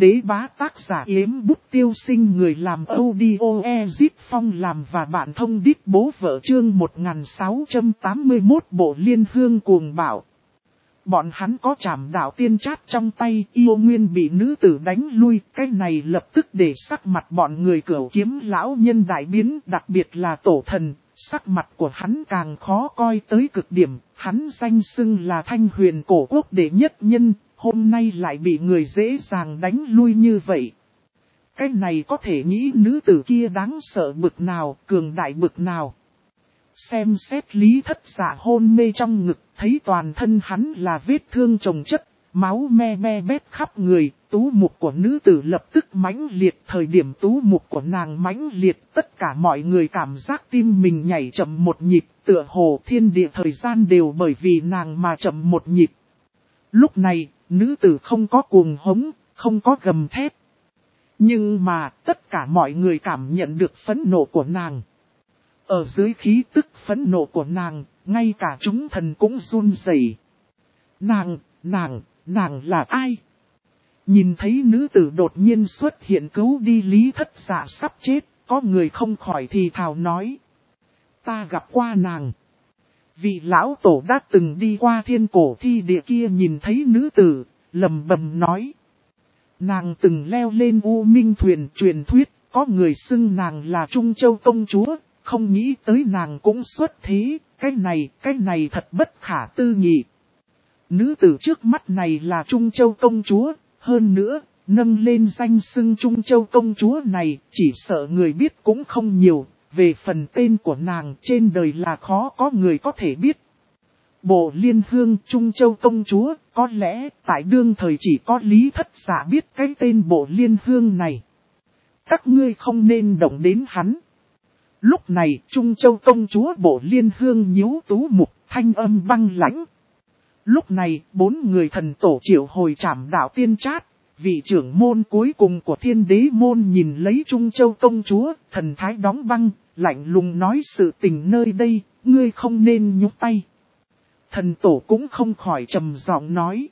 đế bá tác giả Yếm Bút Tiêu Sinh, người làm audio Ezip Phong làm và bạn thông đít bố vợ, chương 1681 Bộ Liên Hương cuồng bạo. Bọn hắn có trảm đạo tiên trát trong tay, yêu nguyên bị nữ tử đánh lui, cái này lập tức để sắc mặt bọn người Cửu Kiếm lão nhân đại biến, đặc biệt là tổ thần, sắc mặt của hắn càng khó coi tới cực điểm, hắn danh xưng là Thanh Huyền cổ quốc đệ nhất nhân, hôm nay lại bị người dễ dàng đánh lui như vậy. Cái này có thể nghĩ nữ tử kia đáng sợ bực nào, cường đại bực nào. Xem xét Lý Thất Dạ hôn mê trong ngực, thấy toàn thân hắn là vết thương chồng chất, máu me me bét khắp người, tú mục của nữ tử lập tức mãnh liệt. Thời điểm tú mục của nàng mãnh liệt, tất cả mọi người cảm giác tim mình nhảy chậm một nhịp, tựa hồ thiên địa thời gian đều bởi vì nàng mà chậm một nhịp. Lúc này, nữ tử không có cuồng hống, không có gầm thét. Nhưng mà, tất cả mọi người cảm nhận được phẫn nộ của nàng. Ở dưới khí tức phẫn nộ của nàng, ngay cả chúng thần cũng run rẩy. Nàng là ai? Nhìn thấy nữ tử đột nhiên xuất hiện cứu đi Lý Thất Dạ sắp chết, có người không khỏi thì thào nói. Ta gặp qua nàng. Vị lão tổ đã từng đi qua thiên cổ thi địa kia, nhìn thấy nữ tử, lầm bầm nói. Nàng từng leo lên U Minh thuyền, truyền thuyết, có người xưng nàng là Trung Châu công chúa. Không nghĩ tới nàng cũng xuất thế, cái này thật bất khả tư nghị. Nữ tử trước mắt này là Trung Châu công chúa, hơn nữa, nâng lên danh xưng Trung Châu công chúa này, chỉ sợ người biết cũng không nhiều, về phần tên của nàng trên đời là khó có người có thể biết. Bộ Liên Hương Trung Châu công chúa, có lẽ tại đương thời chỉ có Lý Thất Dạ biết cái tên Bộ Liên Hương này. Các ngươi không nên động đến hắn. Lúc này, Trung Châu công chúa Bộ Liên Hương nhíu tú mục, thanh âm băng lãnh. Lúc này, 4 người thần tổ triệu hồi trảm đạo tiên trát, vị trưởng môn cuối cùng của Thiên Đế môn nhìn lấy Trung Châu công chúa, thần thái đóng băng, lạnh lùng nói sự tình nơi đây, ngươi không nên nhúc tay. Thần tổ cũng không khỏi trầm giọng nói.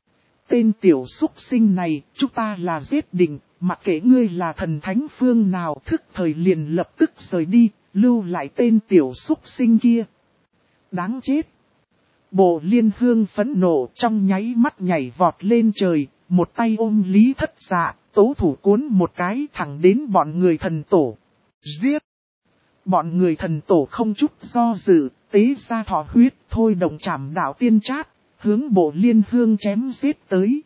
Tên tiểu súc sinh này, chúng ta là giết định. Mặc kệ ngươi là thần thánh phương nào, thức thời liền lập tức rời đi, lưu lại tên tiểu súc sinh kia. Đáng chết. Bộ Liên Hương phẫn nộ, trong nháy mắt nhảy vọt lên trời, một tay ôm Lý Thất Dạ, tố thủ cuốn một cái thẳng đến bọn người thần tổ. Giết! Bọn người thần tổ không chút do dự, tế ra thọ huyết, thôi động trảm đạo tiên trát, hướng Bộ Liên Hương chém giết tới.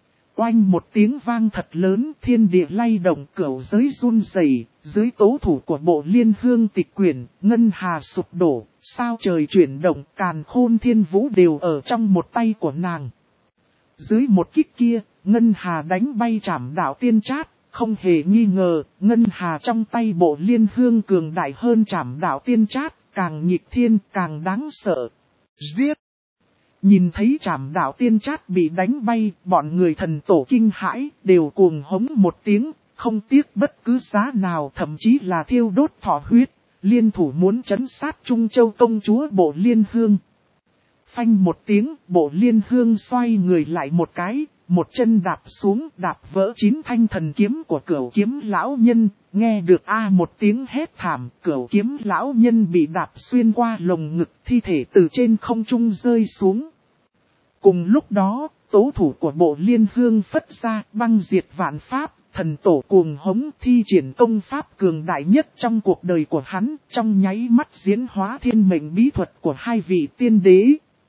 Oanh một tiếng vang thật lớn, thiên địa lay động, cửu giới run rẩy, dưới tố thủ của Bộ Liên Hương tịch quyển, ngân hà sụp đổ, sao trời chuyển động, càn khôn thiên vũ đều ở trong một tay của nàng. Dưới một kích kia, ngân hà đánh bay trảm đạo tiên trát, không hề nghi ngờ, ngân hà trong tay Bộ Liên Hương cường đại hơn trảm đạo tiên trát, càng nghịch thiên, càng đáng sợ. Giết! Nhìn thấy trảm đạo tiên trát bị đánh bay, bọn người thần tổ kinh hãi, đều cuồng hống một tiếng, không tiếc bất cứ giá nào, thậm chí là thiêu đốt thọ huyết, liên thủ muốn trấn sát Trung Châu công chúa Bộ Liên Hương. Phanh một tiếng, Bộ Liên Hương xoay người lại một cái, một chân đạp xuống, đạp vỡ 9 thanh thần kiếm của Cửu Kiếm lão nhân, nghe được một tiếng hét thảm, Cửu Kiếm lão nhân bị đạp xuyên qua lồng ngực, thi thể từ trên không trung rơi xuống. Cùng lúc đó, tố thủ của Bộ Liên Hương phất ra, băng diệt vạn pháp, thần tổ cuồng hống thi triển công pháp cường đại nhất trong cuộc đời của hắn, trong nháy mắt diễn hóa thiên mệnh bí thuật của 2 vị tiên đế.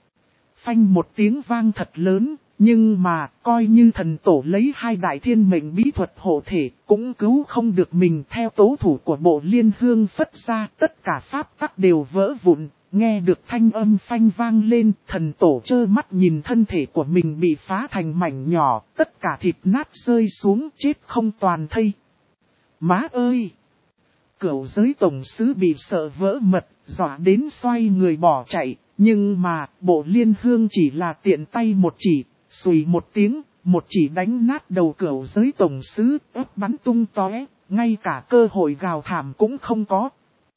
Phanh một tiếng vang thật lớn, nhưng mà, coi như thần tổ lấy 2 đại thiên mệnh bí thuật hộ thể, cũng cứu không được mình. Theo tố thủ của Bộ Liên Hương phất ra, tất cả pháp tắc đều vỡ vụn, nghe được thanh âm phanh vang lên, thần tổ trơ mắt nhìn thân thể của mình bị phá thành mảnh nhỏ, tất cả thịt nát rơi xuống, chết không toàn thây. Má ơi! Cửu giới tổng sứ bị sợ vỡ mật, dọa đến xoay người bỏ chạy. Nhưng mà, Bộ Liên Hương chỉ là tiện tay một chỉ, xùy một tiếng, một chỉ đánh nát đầu cửu giới tổng sứ, ớt bắn tung tóe, ngay cả cơ hội gào thảm cũng không có.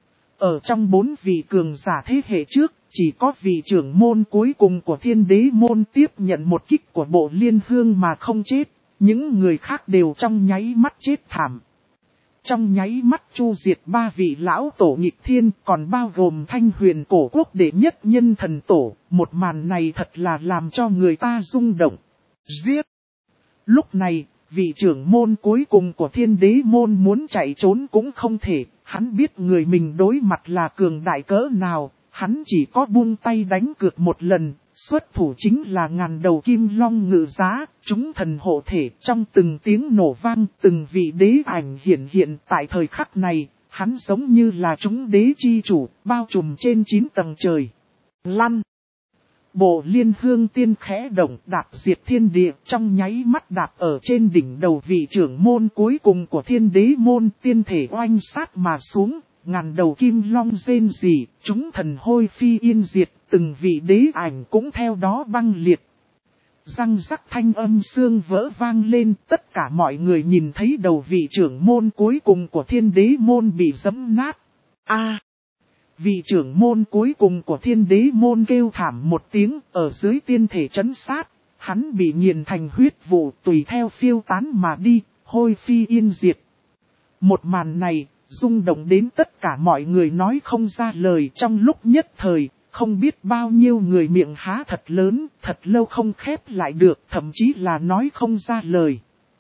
Ở trong 4 vị cường giả thế hệ trước, chỉ có vị trưởng môn cuối cùng của Thiên Đế môn tiếp nhận một kích của Bộ Liên Hương mà không chết, Những người khác đều trong nháy mắt chết thảm. Trong nháy mắt chu diệt 3 vị lão tổ nghịch thiên, còn bao gồm Thanh Huyền cổ quốc đệ nhất nhân thần tổ. Một màn này thật là làm cho người ta rung động. Giết! Lúc này, vị trưởng môn cuối cùng của Thiên Đế môn muốn chạy trốn cũng không thể. Hắn biết người mình đối mặt là cường đại cỡ nào, hắn chỉ có buông tay đánh cược một lần. Xuất thủ chính là ngàn đầu kim long ngự giá, chúng thần hộ thể. Trong từng tiếng nổ vang, từng vị đế ảnh hiện tại thời khắc này, hắn giống như là chúng đế chi chủ, bao trùm trên 9 tầng trời. Lăn! Bộ Liên Hương tiên khẽ động, đạp diệt thiên địa, trong nháy mắt đạp ở trên đỉnh đầu vị trưởng môn cuối cùng của Thiên Đế môn, tiên thể oanh sát mà xuống. Ngàn đầu kim long rên rỉ, chúng thần hôi phi yên diệt, từng vị đế ảnh cũng theo đó băng liệt. Răng rắc thanh âm xương vỡ vang lên, tất cả mọi người nhìn thấy đầu vị trưởng môn cuối cùng của Thiên Đế môn bị giẫm nát. Vị trưởng môn cuối cùng của Thiên Đế môn kêu thảm một tiếng, ở dưới tiên thể trấn sát, hắn bị nghiền thành huyết vụ tùy theo phiêu tán mà đi, hôi phi yên diệt. Một màn này, rung động đến tất cả mọi người nói không ra lời. Trong lúc nhất thời, không biết bao nhiêu người miệng há thật lớn, thật lâu không khép lại được, thậm chí là nói không ra lời.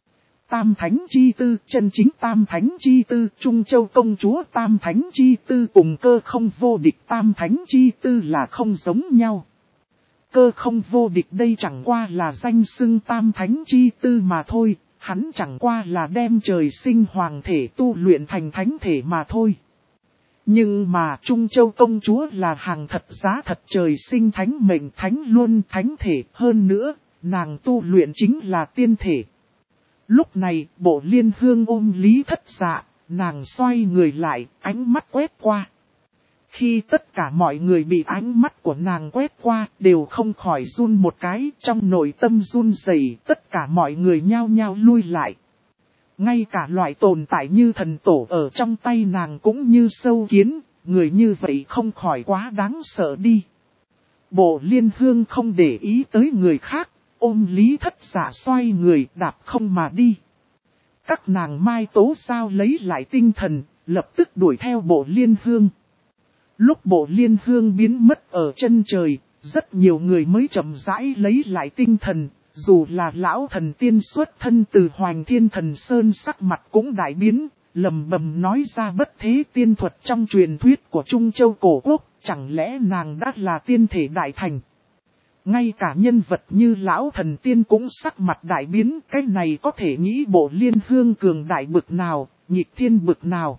Tam Thánh Chi Tư, chân chính Tam Thánh Chi Tư, Trung Châu Công Chúa Tam Thánh Chi Tư cùng Cơ Không Vô Địch Tam Thánh Chi Tư là không giống nhau. Cơ Không Vô Địch đây chẳng qua là danh xưng Tam Thánh Chi Tư mà thôi. Hắn chẳng qua là đem trời sinh hoàng thể tu luyện thành thánh thể mà thôi. Nhưng mà Trung Châu Công Chúa là hàng thật giá thật trời sinh thánh mệnh thánh luân thánh thể. Hơn nữa, nàng tu luyện chính là tiên thể. Lúc này, Bộ Liên Hương ôm Lý Thất Dạ, nàng xoay người lại, ánh mắt quét qua. Khi tất cả mọi người bị ánh mắt của nàng quét qua, đều không khỏi run một cái, trong nội tâm run rẩy, tất cả mọi người nhao nhao lui lại. Ngay cả loại tồn tại như thần tổ ở trong tay nàng cũng như sâu kiến, người như vậy không khỏi quá đáng sợ đi. Bộ Liên Hương không để ý tới người khác, ôm Lý Thất Dạ xoay người đạp không mà đi. Các nàng mai tố sao lấy lại tinh thần, lập tức đuổi theo Bộ Liên Hương. Lúc Bộ Liên Hương biến mất ở chân trời, rất nhiều người mới chậm rãi lấy lại tinh thần, dù là lão thần tiên xuất thân từ Hoành Thiên Thần Sơn sắc mặt cũng đại biến, lầm bầm nói ra bất thế tiên thuật trong truyền thuyết của Trung Châu cổ quốc, chẳng lẽ nàng đã là tiên thể đại thành. Ngay cả nhân vật như lão thần tiên cũng sắc mặt đại biến, cái này có thể nghĩ Bộ Liên Hương cường đại bực nào, nhịp thiên bực nào.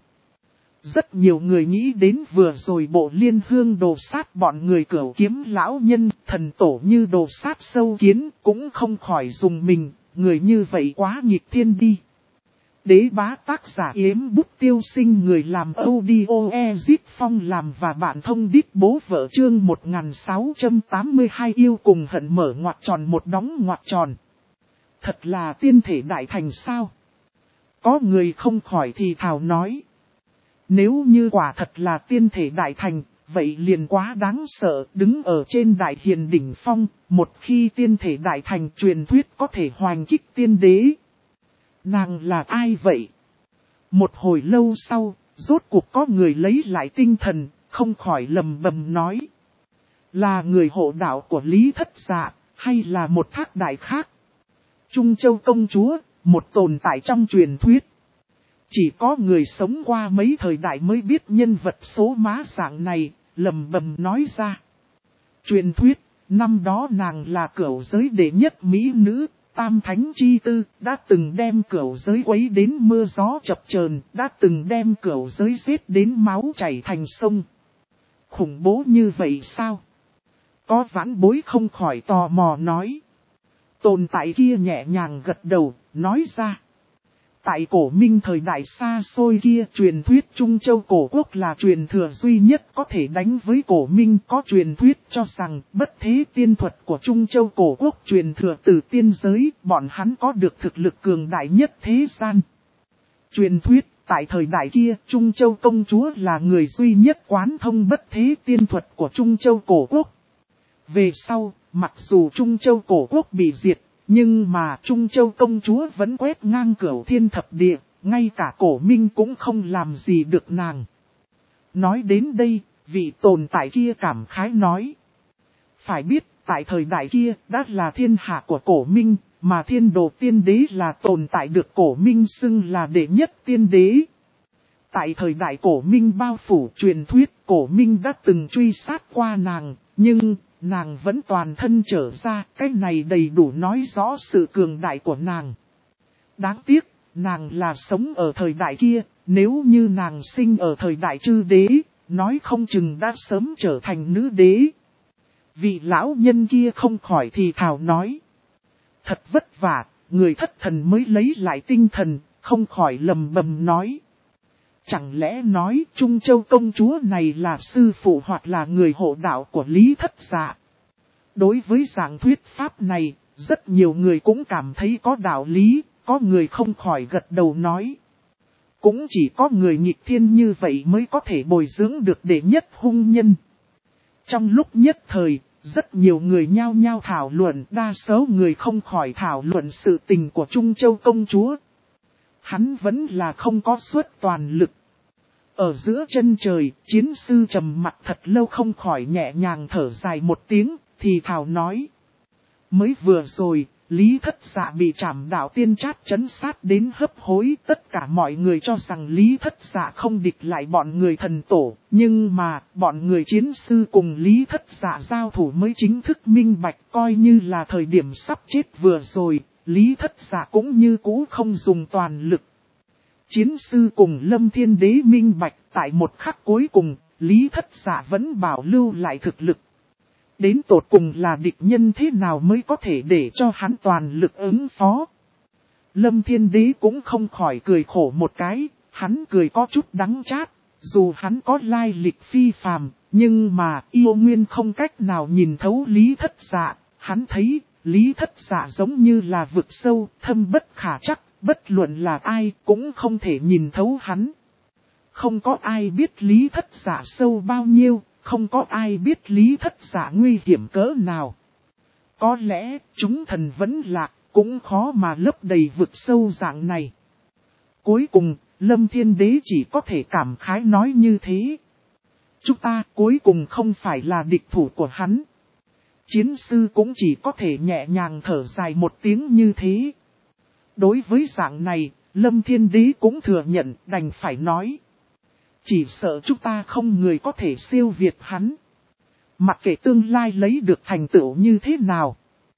Rất nhiều người nghĩ đến vừa rồi Bộ Liên Hương đồ sát bọn người Cửu Kiếm lão nhân, thần tổ như đồ sát sâu kiến, cũng không khỏi dùng mình, người như vậy quá nhịp thiên đi. Đế bá tác giả Yếm Bút Tiêu Sinh, người làm audio Ezit Phong làm và bạn thông đít bố vợ chương 1682 yêu cùng hận mở ngoặc tròn một đóng ngoặc tròn. Thật là tiên thể đại thành sao? Có người không khỏi thì thào nói. Nếu như quả thật là tiên thể đại thành, vậy liền quá đáng sợ, đứng ở trên đại hiền đỉnh phong, một khi tiên thể đại thành truyền thuyết có thể hoành kích tiên đế. Nàng là ai vậy? Một hồi lâu sau, rốt cuộc có người lấy lại tinh thần, không khỏi lầm bầm nói. Là người hộ đạo của Lý Thất Dạ, hay là một thác đại khác? Trung Châu Công Chúa, một tồn tại trong truyền thuyết. Chỉ có người sống qua mấy thời đại mới biết nhân vật số má dạng này, lầm bầm nói ra. Truyền thuyết, năm đó nàng là cửu giới đệ nhất mỹ nữ, Tam Thánh Chi Tư, đã từng đem cửu giới quấy đến mưa gió chập chờn, đã từng đem cửu giới giết đến máu chảy thành sông. Khủng bố như vậy sao? Có vãn bối không khỏi tò mò nói. Tồn tại kia nhẹ nhàng gật đầu, nói ra. Tại cổ minh thời đại xa xôi kia, truyền thuyết Trung Châu cổ quốc là truyền thừa duy nhất có thể đánh với cổ minh. Có truyền thuyết cho rằng bất thế tiên thuật của Trung Châu cổ quốc truyền thừa từ tiên giới, bọn hắn có được thực lực cường đại nhất thế gian. Truyền thuyết, tại thời đại kia, Trung Châu công chúa là người duy nhất quán thông bất thế tiên thuật của Trung Châu cổ quốc. Về sau, mặc dù Trung Châu cổ quốc bị diệt, nhưng mà Trung Châu công chúa vẫn quét ngang cửu thiên thập địa, ngay cả Cổ Minh cũng không làm gì được nàng. Nói đến đây, vị tồn tại kia cảm khái nói. Phải biết, tại thời đại kia, đã là thiên hạ của Cổ Minh, mà Thiên Đồ Tiên Đế là tồn tại được Cổ Minh xưng là đệ nhất tiên đế. Tại thời đại Cổ Minh bao phủ truyền thuyết, Cổ Minh đã từng truy sát qua nàng, nhưng nàng vẫn toàn thân trở ra, cái này đầy đủ nói rõ sự cường đại của nàng. Đáng tiếc, nàng là sống ở thời đại kia, nếu như nàng sinh ở thời đại chư đế, nói không chừng đã sớm trở thành nữ đế. Vị lão nhân kia không khỏi thì thào nói. Thật vất vả, người thất thần mới lấy lại tinh thần, không khỏi lầm bầm nói. Chẳng lẽ nói Trung Châu công chúa này là sư phụ hoặc là người hộ đạo của Lý Thất Dạ? Đối với dạng thuyết pháp này, rất nhiều người cũng cảm thấy có đạo lý, có người không khỏi gật đầu nói. Cũng chỉ có người nghịch thiên như vậy mới có thể bồi dưỡng được đệ nhất hung nhân. Trong lúc nhất thời, rất nhiều người nhao nhao thảo luận, đa số người không khỏi thảo luận sự tình của Trung Châu công chúa. Hắn vẫn là không có suất toàn lực. Ở giữa chân trời, chiến sư trầm mặt thật lâu không khỏi nhẹ nhàng thở dài một tiếng, thì thảo nói. Mới vừa rồi, Lý Thất Dạ bị Trảm Đạo Tiên Trát trấn sát đến hấp hối, tất cả mọi người cho rằng Lý Thất Dạ không địch lại bọn người thần tổ, nhưng mà bọn người chiến sư cùng Lý Thất Dạ giao thủ mới chính thức minh bạch, coi như là thời điểm sắp chết vừa rồi, Lý Thất Dạ cũng như cũ không dùng toàn lực. Chiến sư cùng Lâm Thiên Đế minh bạch, tại một khắc cuối cùng, Lý Thất Dạ vẫn bảo lưu lại thực lực. Đến tột cùng là địch nhân thế nào mới có thể để cho hắn toàn lực ứng phó. Lâm Thiên Đế cũng không khỏi cười khổ một cái, hắn cười có chút đắng chát, dù hắn có lai lịch phi phàm, nhưng mà yêu nguyên không cách nào nhìn thấu Lý Thất Dạ, hắn thấy Lý Thất Dạ giống như là vực sâu, thâm bất khả trắc, bất luận là ai cũng không thể nhìn thấu hắn. Không có ai biết Lý Thất Dạ sâu bao nhiêu. Không có ai biết Lý Thất Dạ nguy hiểm cỡ nào. Có lẽ chúng thần vẫn lạc, cũng khó mà lấp đầy vực sâu dạng này. Cuối cùng, Lâm Thiên Đế chỉ có thể cảm khái nói như thế. Chúng ta cuối cùng không phải là địch thủ của hắn. Chiến sư cũng chỉ có thể nhẹ nhàng thở dài một tiếng như thế. Đối với dạng này, Lâm Thiên Đế cũng thừa nhận, đành phải nói. Chỉ sợ chúng ta không người có thể siêu việt hắn. Mặc kệ tương lai lấy được thành tựu như thế nào.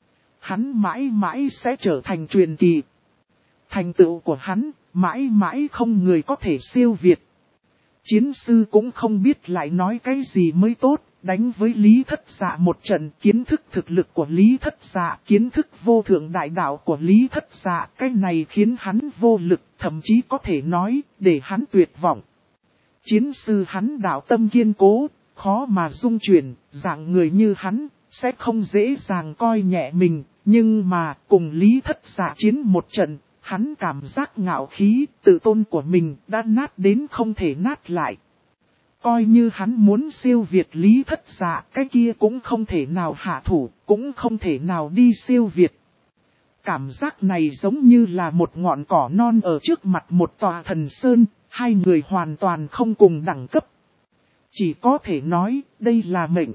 Hắn mãi mãi sẽ trở thành truyền kỳ. Thành tựu của hắn mãi mãi không người có thể siêu việt. Chiến sư cũng không biết lại nói cái gì mới tốt. Đánh với Lý Thất Dạ một trận, kiến thức thực lực của Lý Thất Dạ, kiến thức vô thượng đại đạo của Lý Thất Dạ. Cái này khiến hắn vô lực, thậm chí có thể nói để hắn tuyệt vọng. Chiến sư hắn đạo tâm kiên cố, khó mà dung chuyển, dạng người như hắn, sẽ không dễ dàng coi nhẹ mình, nhưng mà cùng Lý Thất Dạ chiến một trận, hắn cảm giác ngạo khí, tự tôn của mình đã nát đến không thể nát lại. Coi như hắn muốn siêu việt Lý Thất Dạ, cái kia cũng không thể nào hạ thủ, cũng không thể nào đi siêu việt. Cảm giác này giống như là một ngọn cỏ non ở trước mặt một tòa thần sơn, hai người hoàn toàn không cùng đẳng cấp. Chỉ có thể nói, đây là mệnh.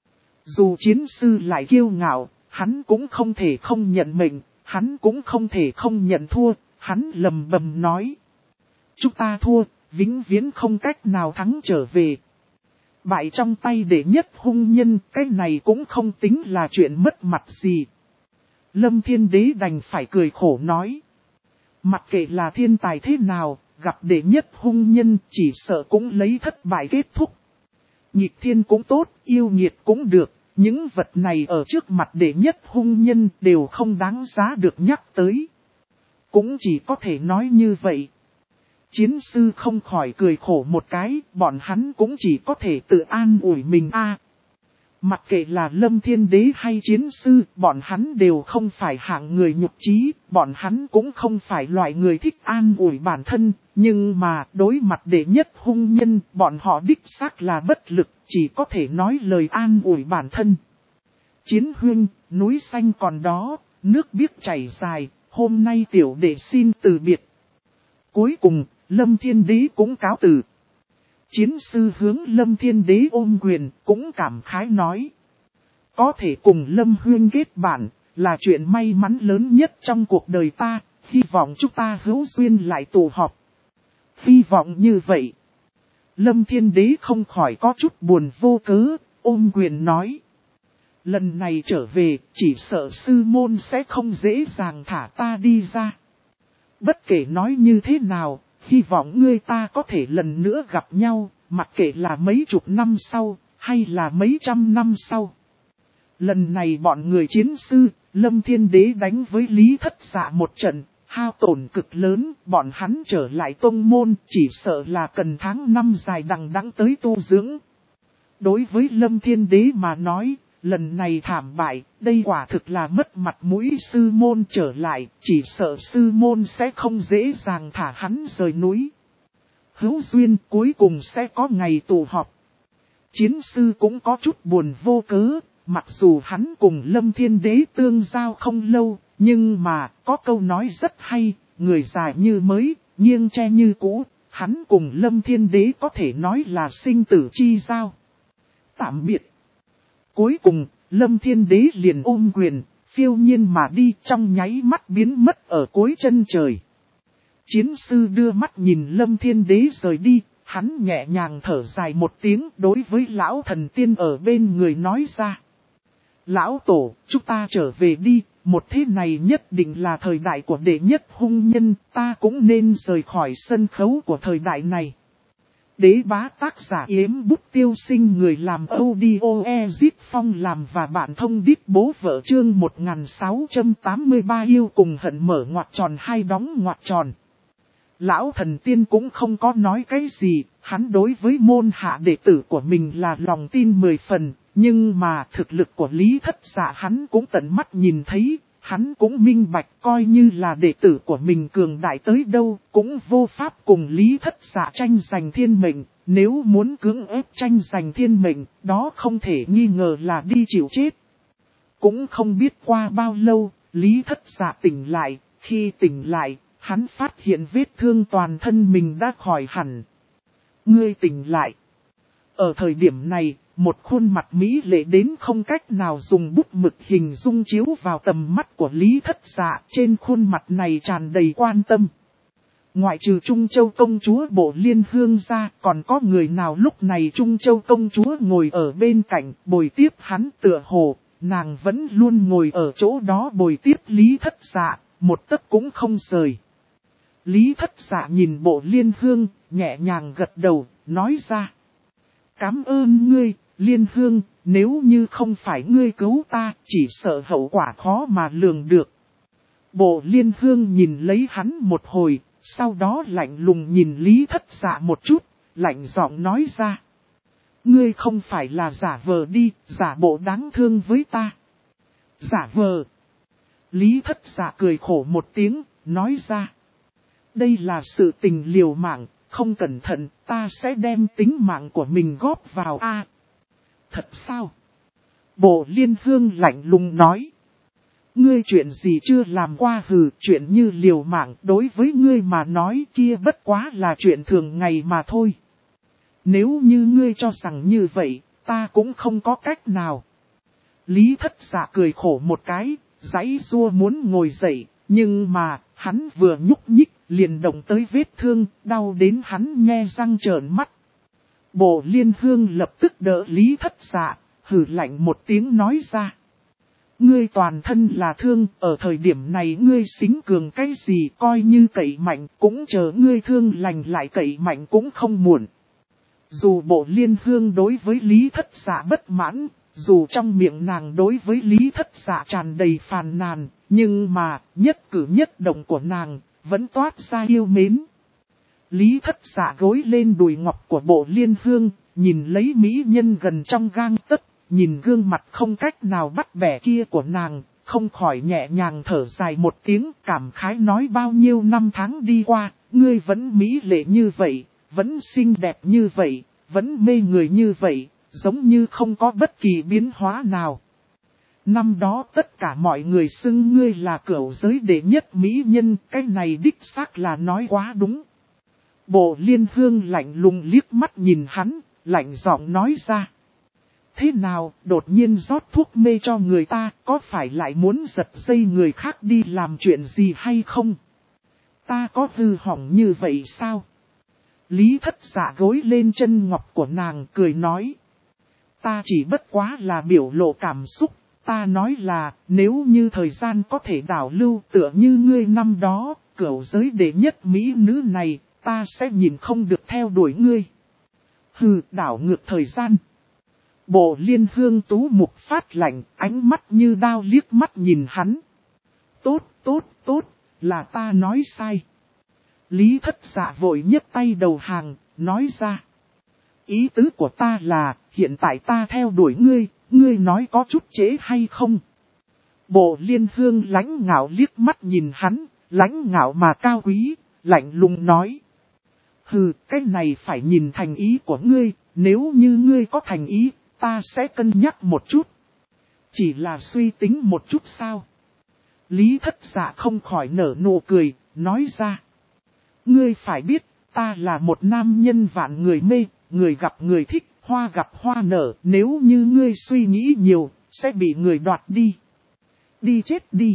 Dù chiến sư lại kiêu ngạo, hắn cũng không thể không nhận mệnh, hắn cũng không thể không nhận thua, hắn lầm bầm nói. Chúng ta thua, vĩnh viễn không cách nào thắng trở về. Bại trong tay đệ nhất hung nhân, cái này cũng không tính là chuyện mất mặt gì. Lâm Thiên Đế đành phải cười khổ nói. Mặc kệ là thiên tài thế nào, gặp đệ nhất hung nhân chỉ sợ cũng lấy thất bại kết thúc. Nghịch thiên cũng tốt, yêu nghiệt cũng được, những vật này ở trước mặt đệ nhất hung nhân đều không đáng giá được nhắc tới. Cũng chỉ có thể nói như vậy. Chiến sư không khỏi cười khổ một cái, bọn hắn cũng chỉ có thể tự an ủi mình Mặc kệ là Lâm Thiên Đế hay chiến sư, bọn hắn đều không phải hạng người nhục trí, bọn hắn cũng không phải loại người thích an ủi bản thân, nhưng mà đối mặt đệ nhất hung nhân, bọn họ đích xác là bất lực, chỉ có thể nói lời an ủi bản thân. Chiến huynh, núi xanh còn đó, nước biếc chảy dài, hôm nay tiểu đệ xin từ biệt. Cuối cùng, Lâm Thiên Đế cũng cáo từ. Chiến sư hướng Lâm Thiên Đế ôm quyền, cũng cảm khái nói. Có thể cùng Lâm huynh kết bạn, là chuyện may mắn lớn nhất trong cuộc đời ta, hy vọng chúng ta hữu duyên lại tụ họp. Hy vọng như vậy. Lâm Thiên Đế không khỏi có chút buồn vô cớ, ôm quyền nói. Lần này trở về, chỉ sợ sư môn sẽ không dễ dàng thả ta đi ra. Bất kể nói như thế nào, hy vọng ngươi ta có thể lần nữa gặp nhau, mặc kệ là mấy chục năm sau, hay là mấy trăm năm sau. Lần này bọn người chiến sư, Lâm Thiên Đế đánh với Lý Thất Dạ một trận, hao tổn cực lớn, bọn hắn trở lại tông môn, chỉ sợ là cần tháng năm dài đằng đẵng tới tu dưỡng. Đối với Lâm Thiên Đế mà nói, lần này thảm bại, đây quả thực là mất mặt mũi sư môn trở lại, chỉ sợ sư môn sẽ không dễ dàng thả hắn rời núi. Hữu duyên cuối cùng sẽ có ngày tụ họp. Chiến sư cũng có chút buồn vô cớ, mặc dù hắn cùng Lâm Thiên Đế tương giao không lâu, nhưng mà có câu nói rất hay, người già như mới, nghiêng tre như cũ, hắn cùng Lâm Thiên Đế có thể nói là sinh tử chi giao. Tạm biệt. Cuối cùng, Lâm Thiên Đế liền ôm quyền, phiêu nhiên mà đi trong nháy mắt biến mất ở cuối chân trời. Chiến sư đưa mắt nhìn Lâm Thiên Đế rời đi, hắn nhẹ nhàng thở dài một tiếng đối với lão thần tiên ở bên người nói ra. Lão tổ, chúng ta trở về đi, một thế này nhất định là thời đại của đệ nhất hung nhân, ta cũng nên rời khỏi sân khấu của thời đại này. Đế bá tác giả Yếm Bút Tiêu Sinh, người làm audio Ezit Phong làm và bạn thông đít bố vợ chương 1683 yêu cùng hận mở ngoặc tròn hai đóng ngoặc tròn. Lão thần tiên cũng không có nói cái gì, hắn đối với môn hạ đệ tử của mình là lòng tin 10 phần, nhưng mà thực lực của Lý Thất Dạ hắn cũng tận mắt nhìn thấy, hắn cũng minh bạch coi như là đệ tử của mình cường đại tới đâu, cũng vô pháp cùng Lý Thất Dạ tranh giành thiên mệnh, nếu muốn cưỡng ép tranh giành thiên mệnh, đó không thể nghi ngờ là đi chịu chết. Cũng không biết qua bao lâu, Lý Thất Dạ tỉnh lại, khi tỉnh lại, hắn phát hiện vết thương toàn thân mình đã khỏi hẳn. Ngươi tỉnh lại. Ở thời điểm này, một khuôn mặt mỹ lệ đến không cách nào dùng bút mực hình dung chiếu vào tầm mắt của Lý Thất Dạ, trên khuôn mặt này tràn đầy quan tâm. Ngoại trừ Trung Châu công chúa Bộ Liên Hương ra, còn có người nào lúc này Trung Châu công chúa ngồi ở bên cạnh, bồi tiếp hắn tựa hồ, nàng vẫn luôn ngồi ở chỗ đó bồi tiếp Lý Thất Dạ, một tấc cũng không rời. Lý Thất Dạ nhìn Bộ Liên Hương, nhẹ nhàng gật đầu, nói ra. Cảm ơn ngươi, Liên Hương, nếu như không phải ngươi cứu ta, chỉ sợ hậu quả khó mà lường được. Bộ Liên Hương nhìn lấy hắn một hồi, sau đó lạnh lùng nhìn Lý Thất Dạ một chút, lạnh giọng nói ra. Ngươi không phải là giả vờ đi, giả bộ đáng thương với ta. Giả vờ. Lý Thất Dạ cười khổ một tiếng, nói ra. Đây là sự tình liều mạng, không cẩn thận, ta sẽ đem tính mạng của mình góp vào a. Thật sao? Bộ Liên Hương lạnh lùng nói. Ngươi chuyện gì chưa làm qua hừ, chuyện như liều mạng đối với ngươi mà nói kia bất quá là chuyện thường ngày mà thôi. Nếu như ngươi cho rằng như vậy, ta cũng không có cách nào. Lý Thất Dạ cười khổ một cái, giãy giụa muốn ngồi dậy, nhưng mà, hắn vừa nhúc nhích, liền động tới vết thương, đau đến hắn nhe răng trợn mắt. Bộ Liên Hương lập tức đỡ Lý Thất Dạ, hừ lạnh một tiếng nói ra. Ngươi toàn thân là thương, ở thời điểm này ngươi xính cường cái gì coi như cậy mạnh, cũng chờ ngươi thương lành lại cậy mạnh cũng không muộn. Dù Bộ Liên Hương đối với Lý Thất Dạ bất mãn, dù trong miệng nàng đối với Lý Thất Dạ tràn đầy phàn nàn, nhưng mà, nhất cử nhất động của nàng, vẫn toát ra yêu mến. Lý Thất Dạ gối lên đùi ngọc của Bộ Liên Hương, nhìn lấy mỹ nhân gần trong gang tấc, nhìn gương mặt không cách nào bắt bẻ kia của nàng, không khỏi nhẹ nhàng thở dài một tiếng, cảm khái nói bao nhiêu năm tháng đi qua, ngươi vẫn mỹ lệ như vậy, vẫn xinh đẹp như vậy, vẫn mê người như vậy, giống như không có bất kỳ biến hóa nào. Năm đó tất cả mọi người xưng ngươi là cửu giới đệ nhất mỹ nhân, cái này đích xác là nói quá đúng. Bộ Liên Hương lạnh lùng liếc mắt nhìn hắn, lạnh giọng nói ra. Thế nào, đột nhiên rót thuốc mê cho người ta, có phải lại muốn giật dây người khác đi làm chuyện gì hay không? Ta có hư hỏng như vậy sao? Lý Thất Dạ gối lên chân ngọc của nàng cười nói. Ta chỉ bất quá là biểu lộ cảm xúc, ta nói là nếu như thời gian có thể đảo lưu tựa như ngươi năm đó, cửu giới đệ nhất mỹ nữ này, ta sẽ nhìn không được theo đuổi ngươi. Hừ, đảo ngược thời gian. Bộ Liên Hương tú mục phát lạnh, ánh mắt như đao liếc mắt nhìn hắn. Tốt, là ta nói sai. Lý Thất Dạ vội nhấc tay đầu hàng, nói ra. Ý tứ của ta là, hiện tại ta theo đuổi ngươi, ngươi nói có chút trễ hay không? Bộ Liên Hương lãnh ngạo liếc mắt nhìn hắn, lãnh ngạo mà cao quý, lạnh lùng nói. Hừ, cái này phải nhìn thành ý của ngươi, nếu như ngươi có thành ý, ta sẽ cân nhắc một chút. Chỉ là suy tính một chút sao? Lý Thất Dạ không khỏi nở nụ cười, nói ra. Ngươi phải biết, ta là một nam nhân vạn người mê, người gặp người thích, hoa gặp hoa nở, nếu như ngươi suy nghĩ nhiều, sẽ bị người đoạt đi. Đi chết đi.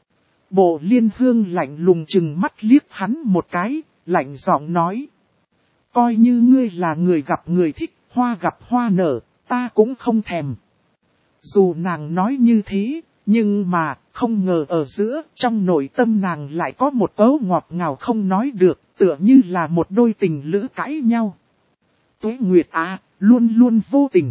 Bộ Liên Hương lạnh lùng chừng mắt liếc hắn một cái, lạnh giọng nói. Coi như ngươi là người gặp người thích, hoa gặp hoa nở, ta cũng không thèm. Dù nàng nói như thế, nhưng mà, không ngờ ở giữa, trong nội tâm nàng lại có một cấu ngọt ngào không nói được, tựa như là một đôi tình lữ cãi nhau. Tuế Nguyệt à, luôn luôn vô tình.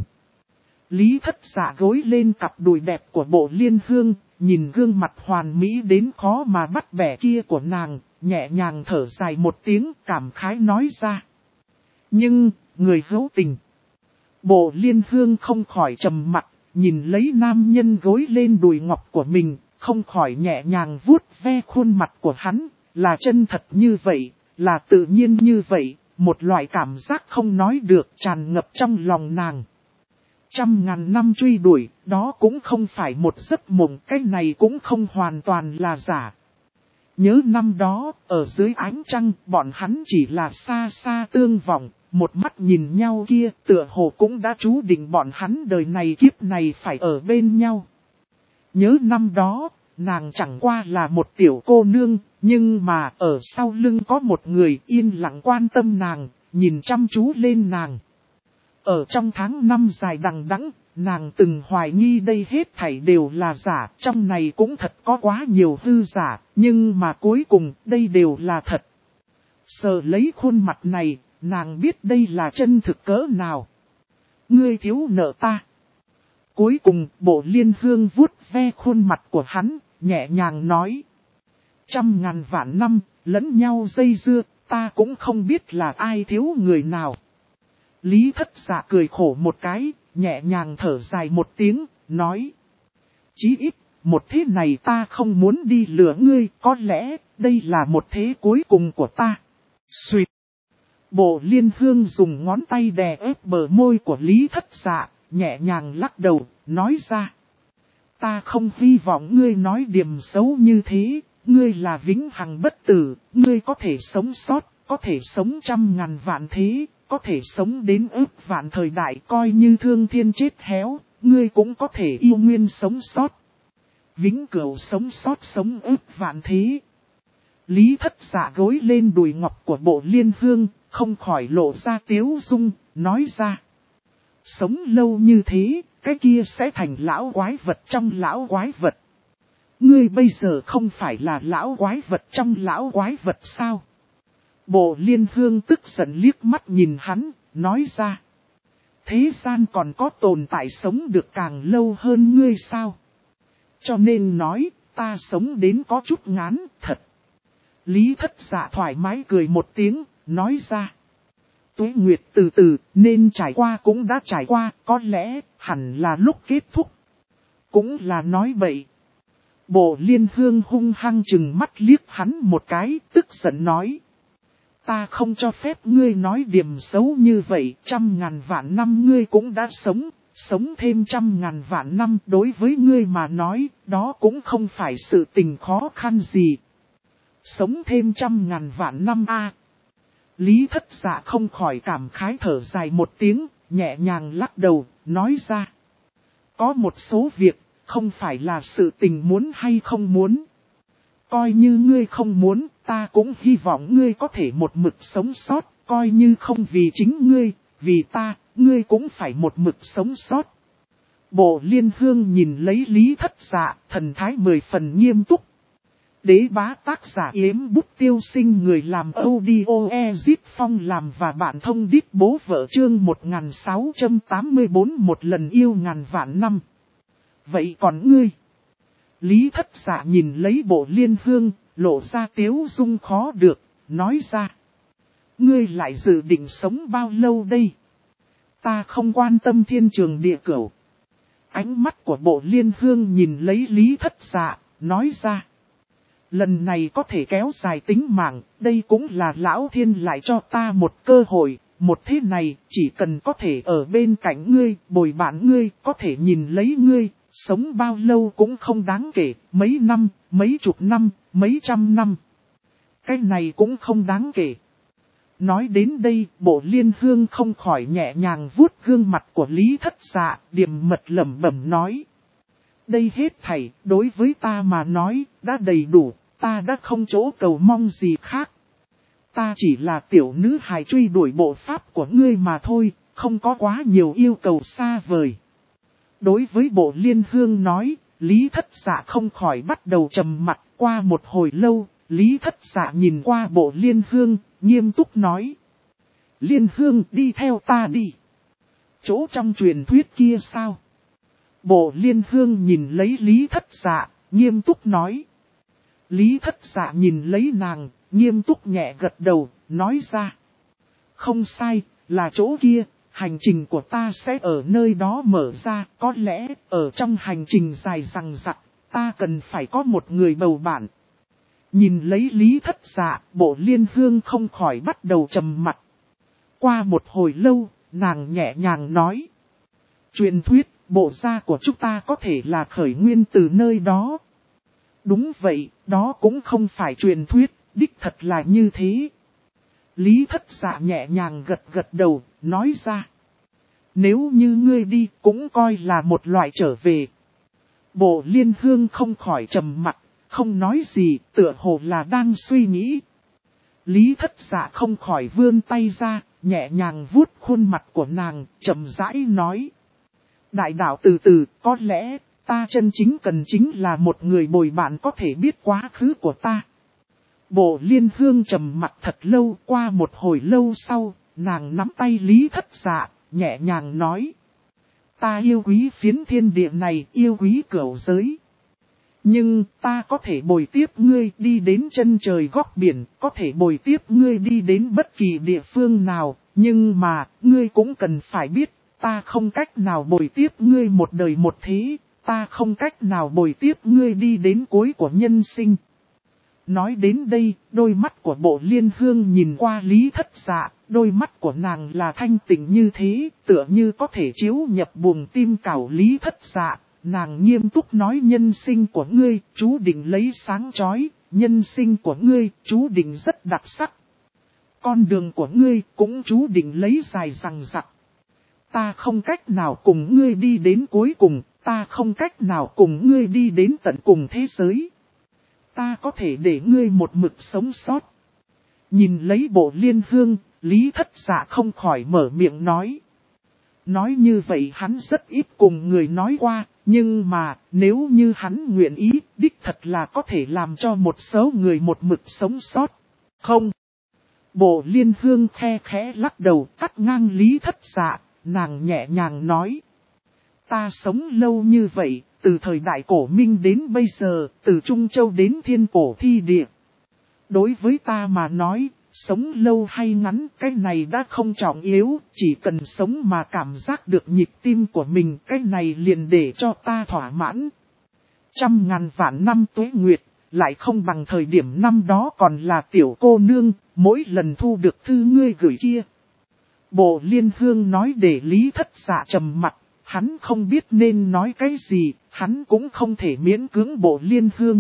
Lý Thất Dạ gối lên cặp đùi đẹp của Bộ Liên Hương, nhìn gương mặt hoàn mỹ đến khó mà bắt bẻ kia của nàng, nhẹ nhàng thở dài một tiếng cảm khái nói ra. Nhưng, người hữu tình. Bộ Liên Hương không khỏi trầm mặt, nhìn lấy nam nhân gối lên đùi ngọc của mình, không khỏi nhẹ nhàng vuốt ve khuôn mặt của hắn, là chân thật như vậy, là tự nhiên như vậy, một loại cảm giác không nói được tràn ngập trong lòng nàng. 100.000 năm truy đuổi, đó cũng không phải một giấc mộng, cái này cũng không hoàn toàn là giả. Nhớ năm đó, ở dưới ánh trăng, bọn hắn chỉ là xa xa tương vọng, một mắt nhìn nhau kia, tựa hồ cũng đã chú định bọn hắn đời này kiếp này phải ở bên nhau. Nhớ năm đó, nàng chẳng qua là một tiểu cô nương, nhưng mà ở sau lưng có một người yên lặng quan tâm nàng, nhìn chăm chú lên nàng. Ở trong tháng năm dài đằng đẵng, nàng từng hoài nghi đây hết thảy đều là giả, trong này cũng thật có quá nhiều hư giả, nhưng mà cuối cùng đây đều là thật. Sờ lấy khuôn mặt này, nàng biết đây là chân thực cỡ nào. Ngươi thiếu nợ ta. Cuối cùng, Bộ Liên Hương vuốt ve khuôn mặt của hắn, nhẹ nhàng nói. 100.000 vạn năm, lẫn nhau dây dưa, ta cũng không biết là ai thiếu người nào. Lý Thất Dạ cười khổ một cái, nhẹ nhàng thở dài một tiếng, nói. Chí ít, một thế này ta không muốn đi lừa ngươi, có lẽ, đây là một thế cuối cùng của ta. Xuyệt. Bộ Liên Hương dùng ngón tay đè ép bờ môi của Lý Thất Dạ, nhẹ nhàng lắc đầu, nói ra. Ta không hy vọng ngươi nói điểm xấu như thế, ngươi là vĩnh hằng bất tử, ngươi có thể sống sót, có thể sống 100.000 vạn thế, có thể sống đến ước vạn thời đại coi như thương thiên chết héo, ngươi cũng có thể yêu nguyên sống sót. Vĩnh cửu sống sót sống ước vạn thế. Lý Thất Dạ gối lên đùi ngọc của Bộ Liên Hương, không khỏi lộ ra tiếu dung, nói ra. Sống lâu như thế, cái kia sẽ thành lão quái vật trong lão quái vật. Ngươi bây giờ không phải là lão quái vật trong lão quái vật sao? Bộ Liên Hương tức giận liếc mắt nhìn hắn, nói ra. Thế gian còn có tồn tại sống được càng lâu hơn ngươi sao? Cho nên nói, ta sống đến có chút ngán, thật. Lý Thất Dạ thoải mái cười một tiếng, nói ra. Tuế Nguyệt từ từ, nên trải qua cũng đã trải qua, có lẽ, hẳn là lúc kết thúc. Cũng là nói bậy. Bộ Liên Hương hung hăng chừng mắt liếc hắn một cái, tức giận nói. Ta không cho phép ngươi nói điểm xấu như vậy, 100.000 vạn năm ngươi cũng đã sống, Sống thêm 100.000 vạn năm đối với ngươi mà nói, đó cũng không phải sự tình khó khăn gì. Sống thêm 100.000 vạn năm a. Lý Thất Dạ không khỏi cảm khái thở dài một tiếng, nhẹ nhàng lắc đầu, nói ra. Có một số việc, không phải là sự tình muốn hay không muốn. Coi như ngươi không muốn, ta cũng hy vọng ngươi có thể một mực sống sót, coi như không vì chính ngươi, vì ta, ngươi cũng phải một mực sống sót. Bộ Liên Hương nhìn lấy Lý Thất Dạ, thần thái 10 phần nghiêm túc. Đế bá tác giả Yếm Bút Tiêu Sinh, người làm audio Ezip Phong làm và bạn thông đít bố vợ, chương 1684, một lần yêu ngàn vạn năm. Vậy còn ngươi? Lý Thất Dạ nhìn lấy Bộ Liên Hương, lộ ra tiếu dung khó được, nói ra. Ngươi lại dự định sống bao lâu đây? Ta không quan tâm thiên trường địa cửu. Ánh mắt của Bộ Liên Hương nhìn lấy Lý Thất Dạ, nói ra. Lần này có thể kéo dài tính mạng, đây cũng là Lão Thiên lại cho ta một cơ hội, một thế này chỉ cần có thể ở bên cạnh ngươi, bồi bạn ngươi, có thể nhìn lấy ngươi, sống bao lâu cũng không đáng kể, mấy năm, mấy chục năm, mấy trăm năm. Cái này cũng không đáng kể. Nói đến đây, Bộ Liên Hương không khỏi nhẹ nhàng vuốt gương mặt của Lý Thất Dạ, điềm mật lẩm bẩm nói. Đây hết thảy, đối với ta mà nói, đã đầy đủ, ta đã không chỗ cầu mong gì khác. Ta chỉ là tiểu nữ hài truy đuổi bộ pháp của ngươi mà thôi, không có quá nhiều yêu cầu xa vời. Đối với Bộ Liên Hương nói, Lý Thất Dạ không khỏi bắt đầu trầm mặt. Qua một hồi lâu, Lý Thất Dạ nhìn qua Bộ Liên Hương, nghiêm túc nói. Liên Hương, đi theo ta đi. Chỗ trong truyền thuyết kia sao? Bộ Liên Hương nhìn lấy Lý Thất Dạ, nghiêm túc nói. Lý Thất Dạ nhìn lấy nàng, nghiêm túc nhẹ gật đầu, nói ra. Không sai, là chỗ kia, hành trình của ta sẽ ở nơi đó mở ra, có lẽ ở trong hành trình dài dằng dặc, ta cần phải có một người bầu bạn. Nhìn lấy Lý Thất Dạ, Bộ Liên Hương không khỏi bắt đầu trầm mặt. Qua một hồi lâu, nàng nhẹ nhàng nói. Truyền thuyết, bộ gia của chúng ta có thể là khởi nguyên từ nơi đó. Đúng vậy, đó cũng không phải truyền thuyết, đích thật là như thế. Lý Thất Dạ nhẹ nhàng gật gật đầu, nói ra. Nếu như ngươi đi, cũng coi là một loại trở về. Bộ Liên Hương không khỏi trầm mặt, không nói gì, tựa hồ là đang suy nghĩ. Lý Thất Dạ không khỏi vươn tay ra, nhẹ nhàng vuốt khuôn mặt của nàng, chậm rãi nói. Đại đạo từ từ, có lẽ, ta chân chính cần chính là một người bồi bạn có thể biết quá khứ của ta. Bộ Liên Hương trầm mặt thật lâu, qua một hồi lâu sau, nàng nắm tay Lý Thất Dạ, nhẹ nhàng nói. Ta yêu quý phiến thiên địa này, yêu quý cửu giới. Nhưng ta có thể bồi tiếp ngươi đi đến chân trời góc biển, có thể bồi tiếp ngươi đi đến bất kỳ địa phương nào, nhưng mà, ngươi cũng cần phải biết, ta không cách nào bồi tiếp ngươi một đời một thế, ta không cách nào bồi tiếp ngươi đi đến cuối của nhân sinh. Nói đến đây, đôi mắt của Bộ Liên Hương nhìn qua Lý Thất Dạ, đôi mắt của nàng là thanh tịnh như thế, tựa như có thể chiếu nhập buồng tim cào Lý Thất Dạ. Nàng nghiêm túc nói nhân sinh của ngươi, chú định lấy sáng chói, nhân sinh của ngươi, chú định rất đặc sắc. Con đường của ngươi cũng chú định lấy dài dằng dặc. Ta không cách nào cùng ngươi đi đến cuối cùng, ta không cách nào cùng ngươi đi đến tận cùng thế giới. Ta có thể để ngươi một mực sống sót. Nhìn lấy Bộ Liên Hương, Lý Thất Dạ không khỏi mở miệng nói. Nói như vậy hắn rất ít cùng người nói qua, nhưng mà nếu như hắn nguyện ý, đích thật là có thể làm cho một số người một mực sống sót. Không. Bộ Liên Hương khe khẽ lắc đầu cắt ngang Lý Thất Dạ, nàng nhẹ nhàng nói. Ta sống lâu như vậy, từ thời đại cổ minh đến bây giờ, từ Trung Châu đến thiên cổ thi địa. Đối với ta mà nói, sống lâu hay ngắn cái này đã không trọng yếu, chỉ cần sống mà cảm giác được nhịp tim của mình cái này liền để cho ta thỏa mãn. 100.000 vạn năm tuế nguyệt, lại không bằng thời điểm năm đó còn là tiểu cô nương, mỗi lần thu được thư ngươi gửi kia. Bộ Liên Hương nói để Lý Thất Dạ trầm mặt, hắn không biết nên nói cái gì, hắn cũng không thể miễn cưỡng Bộ Liên Hương.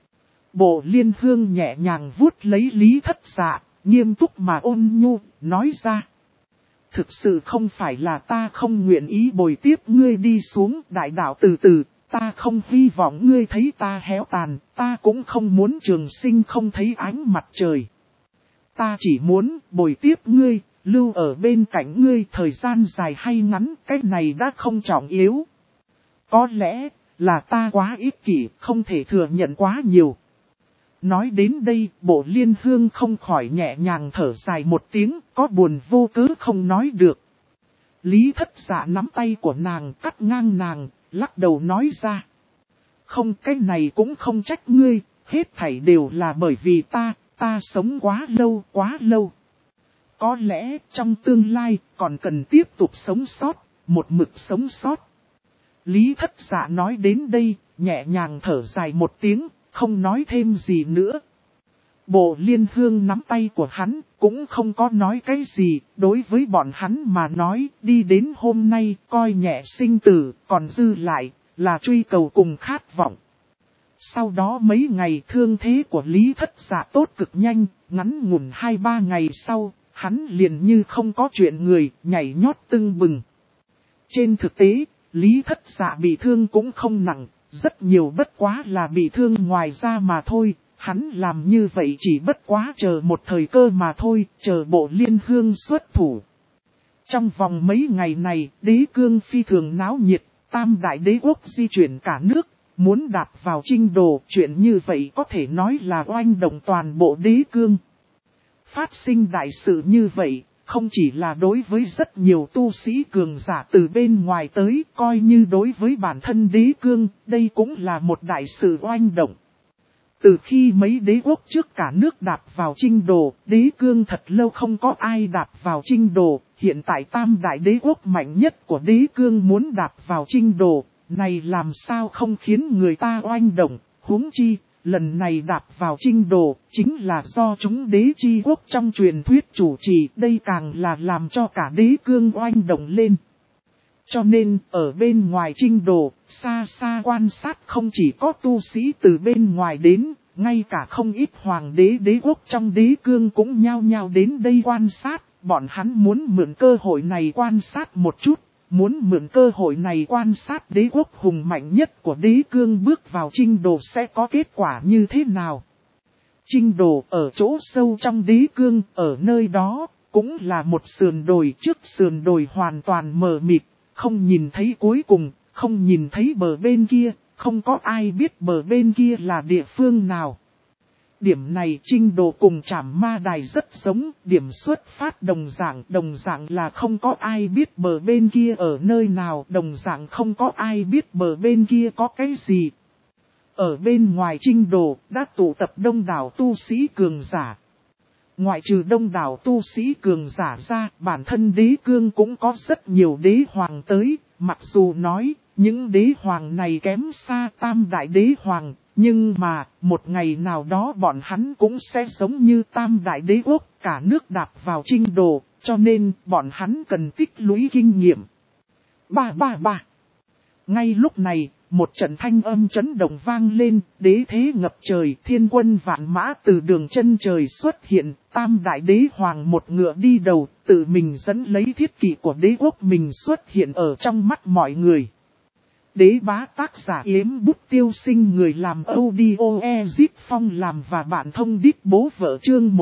Bộ Liên Hương nhẹ nhàng vuốt lấy Lý Thất Dạ, nghiêm túc mà ôn nhu, nói ra. Thực sự không phải là ta không nguyện ý bồi tiếp ngươi đi xuống đại đạo từ từ, ta không hy vọng ngươi thấy ta héo tàn, ta cũng không muốn trường sinh không thấy ánh mặt trời. Ta chỉ muốn bồi tiếp ngươi, lưu ở bên cạnh ngươi thời gian dài hay ngắn, cái này đã không trọng yếu. Có lẽ là ta quá ích kỷ, không thể thừa nhận quá nhiều. Nói đến đây, Bộ Liên Hương không khỏi nhẹ nhàng thở dài một tiếng, có buồn vô cớ không nói được. Lý Thất Dạ nắm tay của nàng, cắt ngang nàng, lắc đầu nói ra. Không, cái này cũng không trách ngươi, hết thảy đều là bởi vì ta sống quá lâu. Có lẽ trong tương lai còn cần tiếp tục sống sót, một mực sống sót. Lý Thất Dạ nói đến đây, nhẹ nhàng thở dài một tiếng, không nói thêm gì nữa. Bộ Liên Hương nắm tay của hắn, cũng không có nói cái gì, đối với bọn hắn mà nói, đi đến hôm nay, coi nhẹ sinh tử, còn dư lại, là truy cầu cùng khát vọng. Sau đó mấy ngày thương thế của Lý Thất Dạ tốt cực nhanh, ngắn ngủn 2-3 ngày sau, hắn liền như không có chuyện người, nhảy nhót tưng bừng. Trên thực tế, Lý Thất Dạ bị thương cũng không nặng, rất nhiều bất quá là bị thương ngoài ra mà thôi. Hắn làm như vậy chỉ bất quá chờ một thời cơ mà thôi, chờ Bộ Liên Hương xuất thủ. Trong vòng mấy ngày này, đế cương phi thường náo nhiệt, tam đại đế quốc di chuyển cả nước, muốn đạp vào Trinh Đồ, chuyện như vậy có thể nói là oanh động toàn bộ đế cương. Phát sinh đại sự như vậy, không chỉ là đối với rất nhiều tu sĩ cường giả từ bên ngoài tới, coi như đối với bản thân đế cương, đây cũng là một đại sự oanh động. Từ khi mấy đế quốc trước cả nước đạp vào Trinh Đồ, đế cương thật lâu không có ai đạp vào Trinh Đồ, hiện tại tam đại đế quốc mạnh nhất của đế cương muốn đạp vào Trinh Đồ, này làm sao không khiến người ta oanh động, huống chi, lần này đạp vào Trinh Đồ, chính là do chúng đế chi quốc trong truyền thuyết chủ trì, đây càng là làm cho cả đế cương oanh động lên. Cho nên, ở bên ngoài Trinh Đồ, xa xa quan sát không chỉ có tu sĩ từ bên ngoài đến, ngay cả không ít hoàng đế đế quốc trong đế cương cũng nhao nhao đến đây quan sát, bọn hắn muốn mượn cơ hội này quan sát một chút, muốn mượn cơ hội này quan sát đế quốc hùng mạnh nhất của đế cương bước vào Trinh Đồ sẽ có kết quả như thế nào. Trinh Đồ ở chỗ sâu trong đế cương, ở nơi đó, cũng là một sườn đồi, trước sườn đồi hoàn toàn mờ mịt. Không nhìn thấy cuối cùng, không nhìn thấy bờ bên kia, không có ai biết bờ bên kia là địa phương nào. Điểm này Trinh Đồ cùng Trảm Ma Đài rất giống, điểm xuất phát đồng dạng là không có ai biết bờ bên kia ở nơi nào, đồng dạng không có ai biết bờ bên kia có cái gì. Ở bên ngoài Trinh Đồ đã tụ tập đông đảo tu sĩ cường giả. Ngoại trừ đông đảo tu sĩ cường giả ra, bản thân đế cương cũng có rất nhiều đế hoàng tới, mặc dù nói, những đế hoàng này kém xa tam đại đế hoàng, nhưng mà, một ngày nào đó bọn hắn cũng sẽ giống như tam đại đế quốc, cả nước đạp vào Trinh Đồ, cho nên bọn hắn cần tích lũy kinh nghiệm. Ba. Ngay lúc này, một trận thanh âm chấn động vang lên, đế thế ngập trời, thiên quân vạn mã từ đường chân trời xuất hiện, tam đại đế hoàng một ngựa đi đầu, tự mình dẫn lấy thiết kỵ của đế quốc mình xuất hiện ở trong mắt mọi người. Đế bá tác giả Yếm Bút Tiêu Sinh người làm audio Ezip Phong làm và bạn thông đít bố vợ chương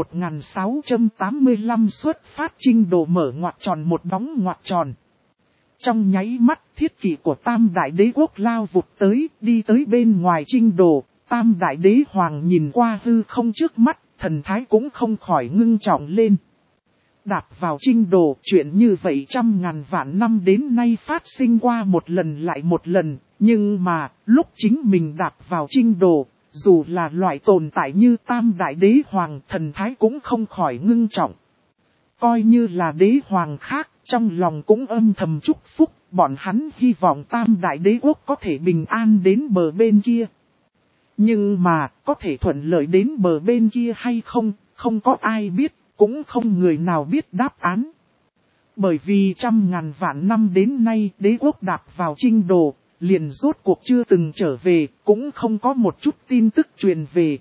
1685 xuất phát Trinh Đồ mở ngoặc tròn một đóng ngoặc tròn. Trong nháy mắt, thiết kỵ của tam đại đế quốc lao vụt tới, đi tới bên ngoài Trinh Đồ, tam đại đế hoàng nhìn qua hư không trước mắt, thần thái cũng không khỏi ngưng trọng lên. Đạp vào Trinh Đồ, chuyện như vậy trăm ngàn vạn năm đến nay phát sinh qua một lần lại một lần, nhưng mà, lúc chính mình đạp vào Trinh Đồ, dù là loại tồn tại như tam đại đế hoàng, thần thái cũng không khỏi ngưng trọng. Coi như là đế hoàng khác, trong lòng cũng âm thầm chúc phúc, bọn hắn hy vọng tam đại đế quốc có thể bình an đến bờ bên kia. Nhưng mà, có thể thuận lợi đến bờ bên kia hay không, không có ai biết, cũng không người nào biết đáp án. Bởi vì trăm ngàn vạn năm đến nay đế quốc đạp vào Trinh Đồ, liền rốt cuộc chưa từng trở về, cũng không có một chút tin tức truyền về.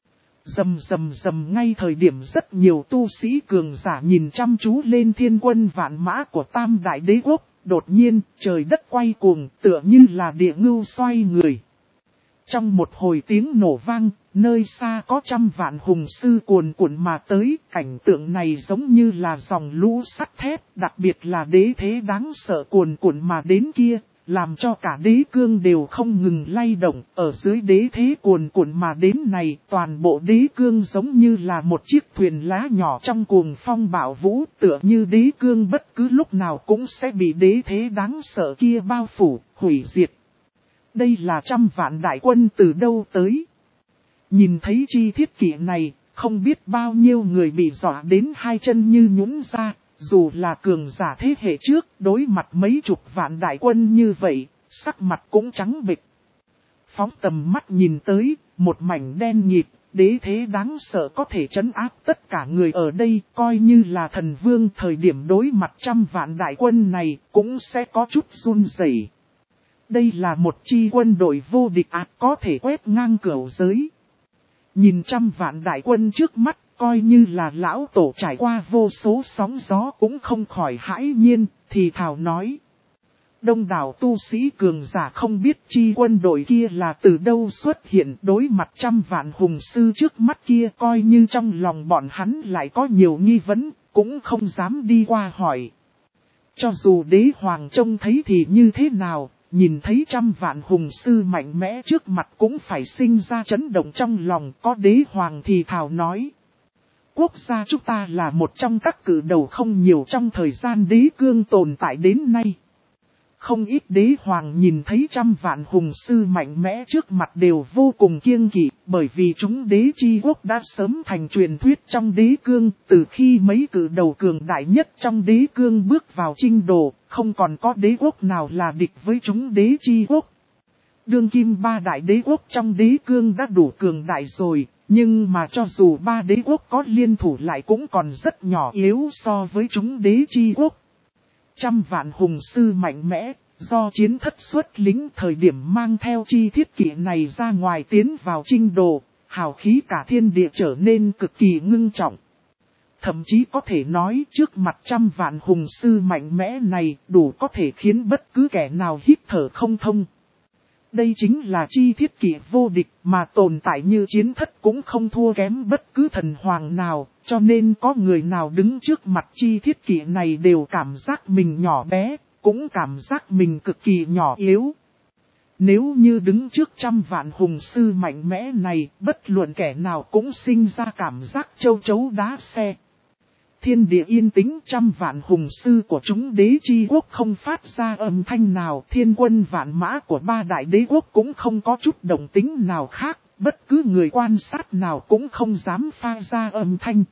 Rầm rầm rầm, ngay thời điểm rất nhiều tu sĩ cường giả nhìn chăm chú lên thiên quân vạn mã của Tam Đại Đế Quốc, đột nhiên trời đất quay cuồng tựa như là địa ngưu xoay người. Trong một hồi tiếng nổ vang, nơi xa có trăm vạn hùng sư cuồn cuộn mà tới, cảnh tượng này giống như là dòng lũ sắt thép, đặc biệt là đế thế đáng sợ cuồn cuộn mà đến kia, làm cho cả đế cương đều không ngừng lay động. Ở dưới đế thế cuồn cuộn mà đến này, toàn bộ đế cương giống như là một chiếc thuyền lá nhỏ trong cuồng phong bão vũ, tựa như đế cương bất cứ lúc nào cũng sẽ bị đế thế đáng sợ kia bao phủ, hủy diệt. Đây là trăm vạn đại quân từ đâu tới? Nhìn thấy chi thiết kỷ này, không biết bao nhiêu người bị dọa đến hai chân như nhũn ra, dù là cường giả thế hệ trước, đối mặt mấy chục vạn đại quân như vậy, sắc mặt cũng trắng bệch. Phóng tầm mắt nhìn tới, một mảnh đen nhịp, đế thế đáng sợ có thể trấn áp tất cả người ở đây, coi như là thần vương thời điểm đối mặt trăm vạn đại quân này, cũng sẽ có chút run rẩy. Đây là một chi quân đội vô địch có thể quét ngang cửu giới. Nhìn trăm vạn đại quân trước mắt, coi như là lão tổ trải qua vô số sóng gió cũng không khỏi hãi nhiên, thì thào nói. Đông đảo tu sĩ cường giả không biết chi quân đội kia là từ đâu xuất hiện, đối mặt trăm vạn hùng sư trước mắt kia, coi như trong lòng bọn hắn lại có nhiều nghi vấn, cũng không dám đi qua hỏi. Cho dù đế hoàng trông thấy thì như thế nào, nhìn thấy trăm vạn hùng sư mạnh mẽ trước mặt cũng phải sinh ra chấn động trong lòng. Có đế hoàng thì thào nói. Quốc gia chúng ta là một trong các cử đầu không nhiều trong thời gian đế cương tồn tại đến nay. Không ít đế hoàng nhìn thấy trăm vạn hùng sư mạnh mẽ trước mặt đều vô cùng kiêng kỵ, bởi vì chúng đế chi quốc đã sớm thành truyền thuyết trong đế cương. Từ khi mấy cử đầu cường đại nhất trong đế cương bước vào Trinh Đồ, không còn có đế quốc nào là địch với chúng đế chi quốc. Đương kim ba đại đế quốc trong đế cương đã đủ cường đại rồi, nhưng mà cho dù ba đế quốc có liên thủ lại cũng còn rất nhỏ yếu so với chúng đế chi quốc. Trăm vạn hùng sư mạnh mẽ, do chiến thất xuất lính thời điểm mang theo chi thiết kỷ này ra ngoài tiến vào Trinh Đồ, hào khí cả thiên địa trở nên cực kỳ ngưng trọng. Thậm chí có thể nói trước mặt trăm vạn hùng sư mạnh mẽ này đủ có thể khiến bất cứ kẻ nào hít thở không thông. Đây chính là chi thiết kỷ vô địch mà tồn tại như chiến thất cũng không thua kém bất cứ thần hoàng nào, cho nên có người nào đứng trước mặt chi thiết kỷ này đều cảm giác mình nhỏ bé, cũng cảm giác mình cực kỳ nhỏ yếu. Nếu như đứng trước trăm vạn hùng sư mạnh mẽ này, bất luận kẻ nào cũng sinh ra cảm giác châu chấu đá xe. Thiên địa yên tĩnh, trăm vạn hùng sư của chúng đế chi quốc không phát ra âm thanh nào. Thiên quân vạn mã của ba đại đế quốc cũng không có chút động tĩnh nào khác. Bất cứ người quan sát nào cũng không dám pha ra âm thanh.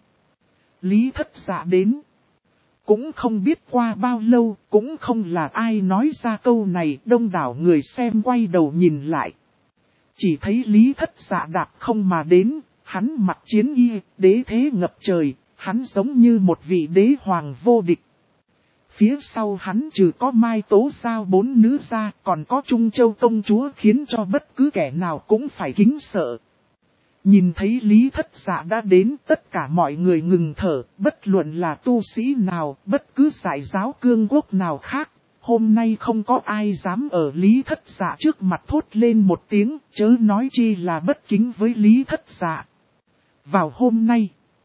Lý Thất Dạ đến. Cũng không biết qua bao lâu, cũng không là ai nói ra câu này. Đông đảo người xem quay đầu nhìn lại. Chỉ thấy Lý Thất Dạ đạp không mà đến, hắn mặc chiến y, đế thế ngập trời. Hắn giống như một vị đế hoàng vô địch. Phía sau hắn trừ có Mai Tố Giao bốn nữ ra, còn có Trung Châu công chúa khiến cho bất cứ kẻ nào cũng phải kính sợ. Nhìn thấy Lý Thất Dạ đã đến, tất cả mọi người ngừng thở, bất luận là tu sĩ nào, bất cứ giải giáo cương quốc nào khác. Hôm nay không có ai dám ở Lý Thất Dạ trước mặt thốt lên một tiếng, chớ nói chi là bất kính với Lý Thất Dạ. Vào hôm nay,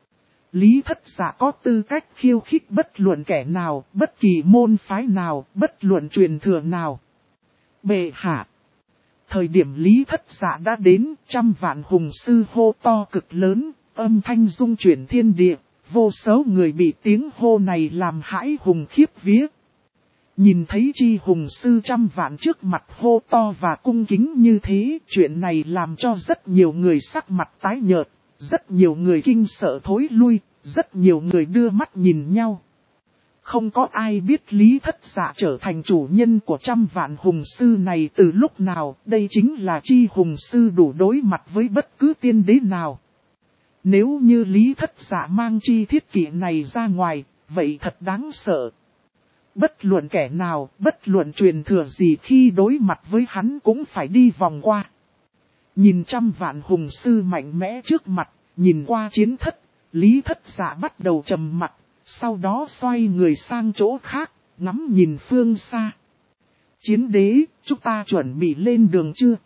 Lý Thất Dạ có tư cách khiêu khích bất luận kẻ nào, bất kỳ môn phái nào, bất luận truyền thừa nào. Bệ hạ. Thời điểm Lý Thất Dạ đã đến, trăm vạn hùng sư hô to cực lớn, âm thanh rung chuyển thiên địa, vô số người bị tiếng hô này làm hãi hùng khiếp vía. Nhìn thấy chi hùng sư trăm vạn trước mặt hô to và cung kính như thế, chuyện này làm cho rất nhiều người sắc mặt tái nhợt. Rất nhiều người kinh sợ thối lui, rất nhiều người đưa mắt nhìn nhau. Không có ai biết Lý Thất Dạ trở thành chủ nhân của trăm vạn hùng sư này từ lúc nào, đây chính là chi hùng sư đủ đối mặt với bất cứ tiên đế nào. Nếu như Lý Thất Dạ mang chi thiết kỷ này ra ngoài, vậy thật đáng sợ. Bất luận kẻ nào, bất luận truyền thừa gì khi đối mặt với hắn cũng phải đi vòng qua. Nhìn trăm vạn hùng sư mạnh mẽ trước mặt, nhìn qua chiến thất, Lý Thất Dạ bắt đầu trầm mặt, sau đó xoay người sang chỗ khác, ngắm nhìn phương xa. Chiến đế, chúng ta chuẩn bị lên đường chưa?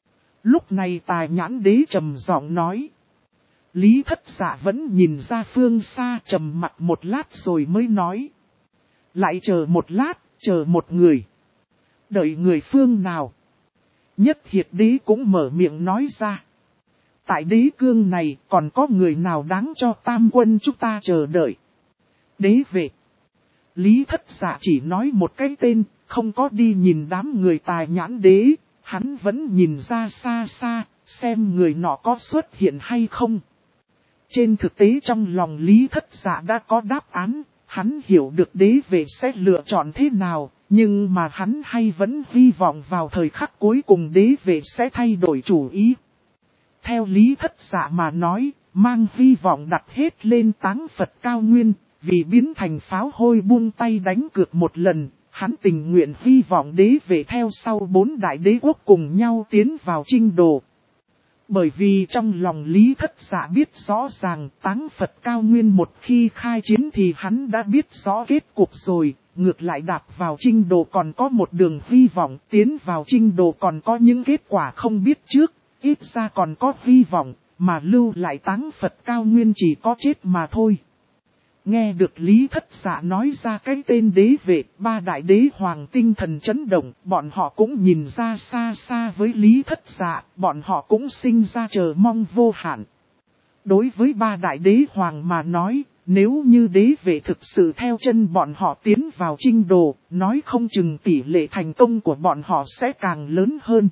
Lúc này Tài Nhãn đế trầm giọng nói. Lý Thất Dạ vẫn nhìn ra phương xa, trầm mặt một lát rồi mới nói. Lại chờ một lát, chờ một người. Đợi người phương nào? Nhất Hiệt đế cũng mở miệng nói ra. Tại đế cương này còn có người nào đáng cho tam quân chúng ta chờ đợi? Đế vệ. Lý Thất Dạ chỉ nói một cái tên, không có đi nhìn đám người Tài Nhãn đế. Hắn vẫn nhìn ra xa xa, xem người nọ có xuất hiện hay không. Trên thực tế trong lòng Lý Thất Dạ đã có đáp án, hắn hiểu được đế vệ sẽ lựa chọn thế nào, nhưng mà hắn hay vẫn hy vọng vào thời khắc cuối cùng đế vệ sẽ thay đổi chủ ý. Theo Lý Thất Dạ mà nói, mang hy vọng đặt hết lên Táng Phật cao nguyên, vì biến thành pháo hôi buông tay đánh cược một lần, hắn tình nguyện hy vọng đế vệ theo sau 4 đại đế quốc cùng nhau tiến vào Trinh Đồ. Bởi vì trong lòng Lý Thất Dạ biết rõ ràng Táng Phật cao nguyên một khi khai chiến thì hắn đã biết rõ kết cục rồi, ngược lại đạp vào Trinh Đồ còn có một đường hy vọng, tiến vào Trinh Đồ còn có những kết quả không biết trước, ít ra còn có hy vọng, mà lưu lại Táng Phật cao nguyên chỉ có chết mà thôi. Nghe được Lý Thất Dạ nói ra cái tên đế vệ, 3 đại đế hoàng tinh thần chấn động, bọn họ cũng nhìn ra xa xa với Lý Thất Dạ, bọn họ cũng sinh ra chờ mong vô hạn. Đối với 3 đại đế hoàng mà nói, nếu như đế vệ thực sự theo chân bọn họ tiến vào Trinh Đồ, nói không chừng tỷ lệ thành công của bọn họ sẽ càng lớn hơn.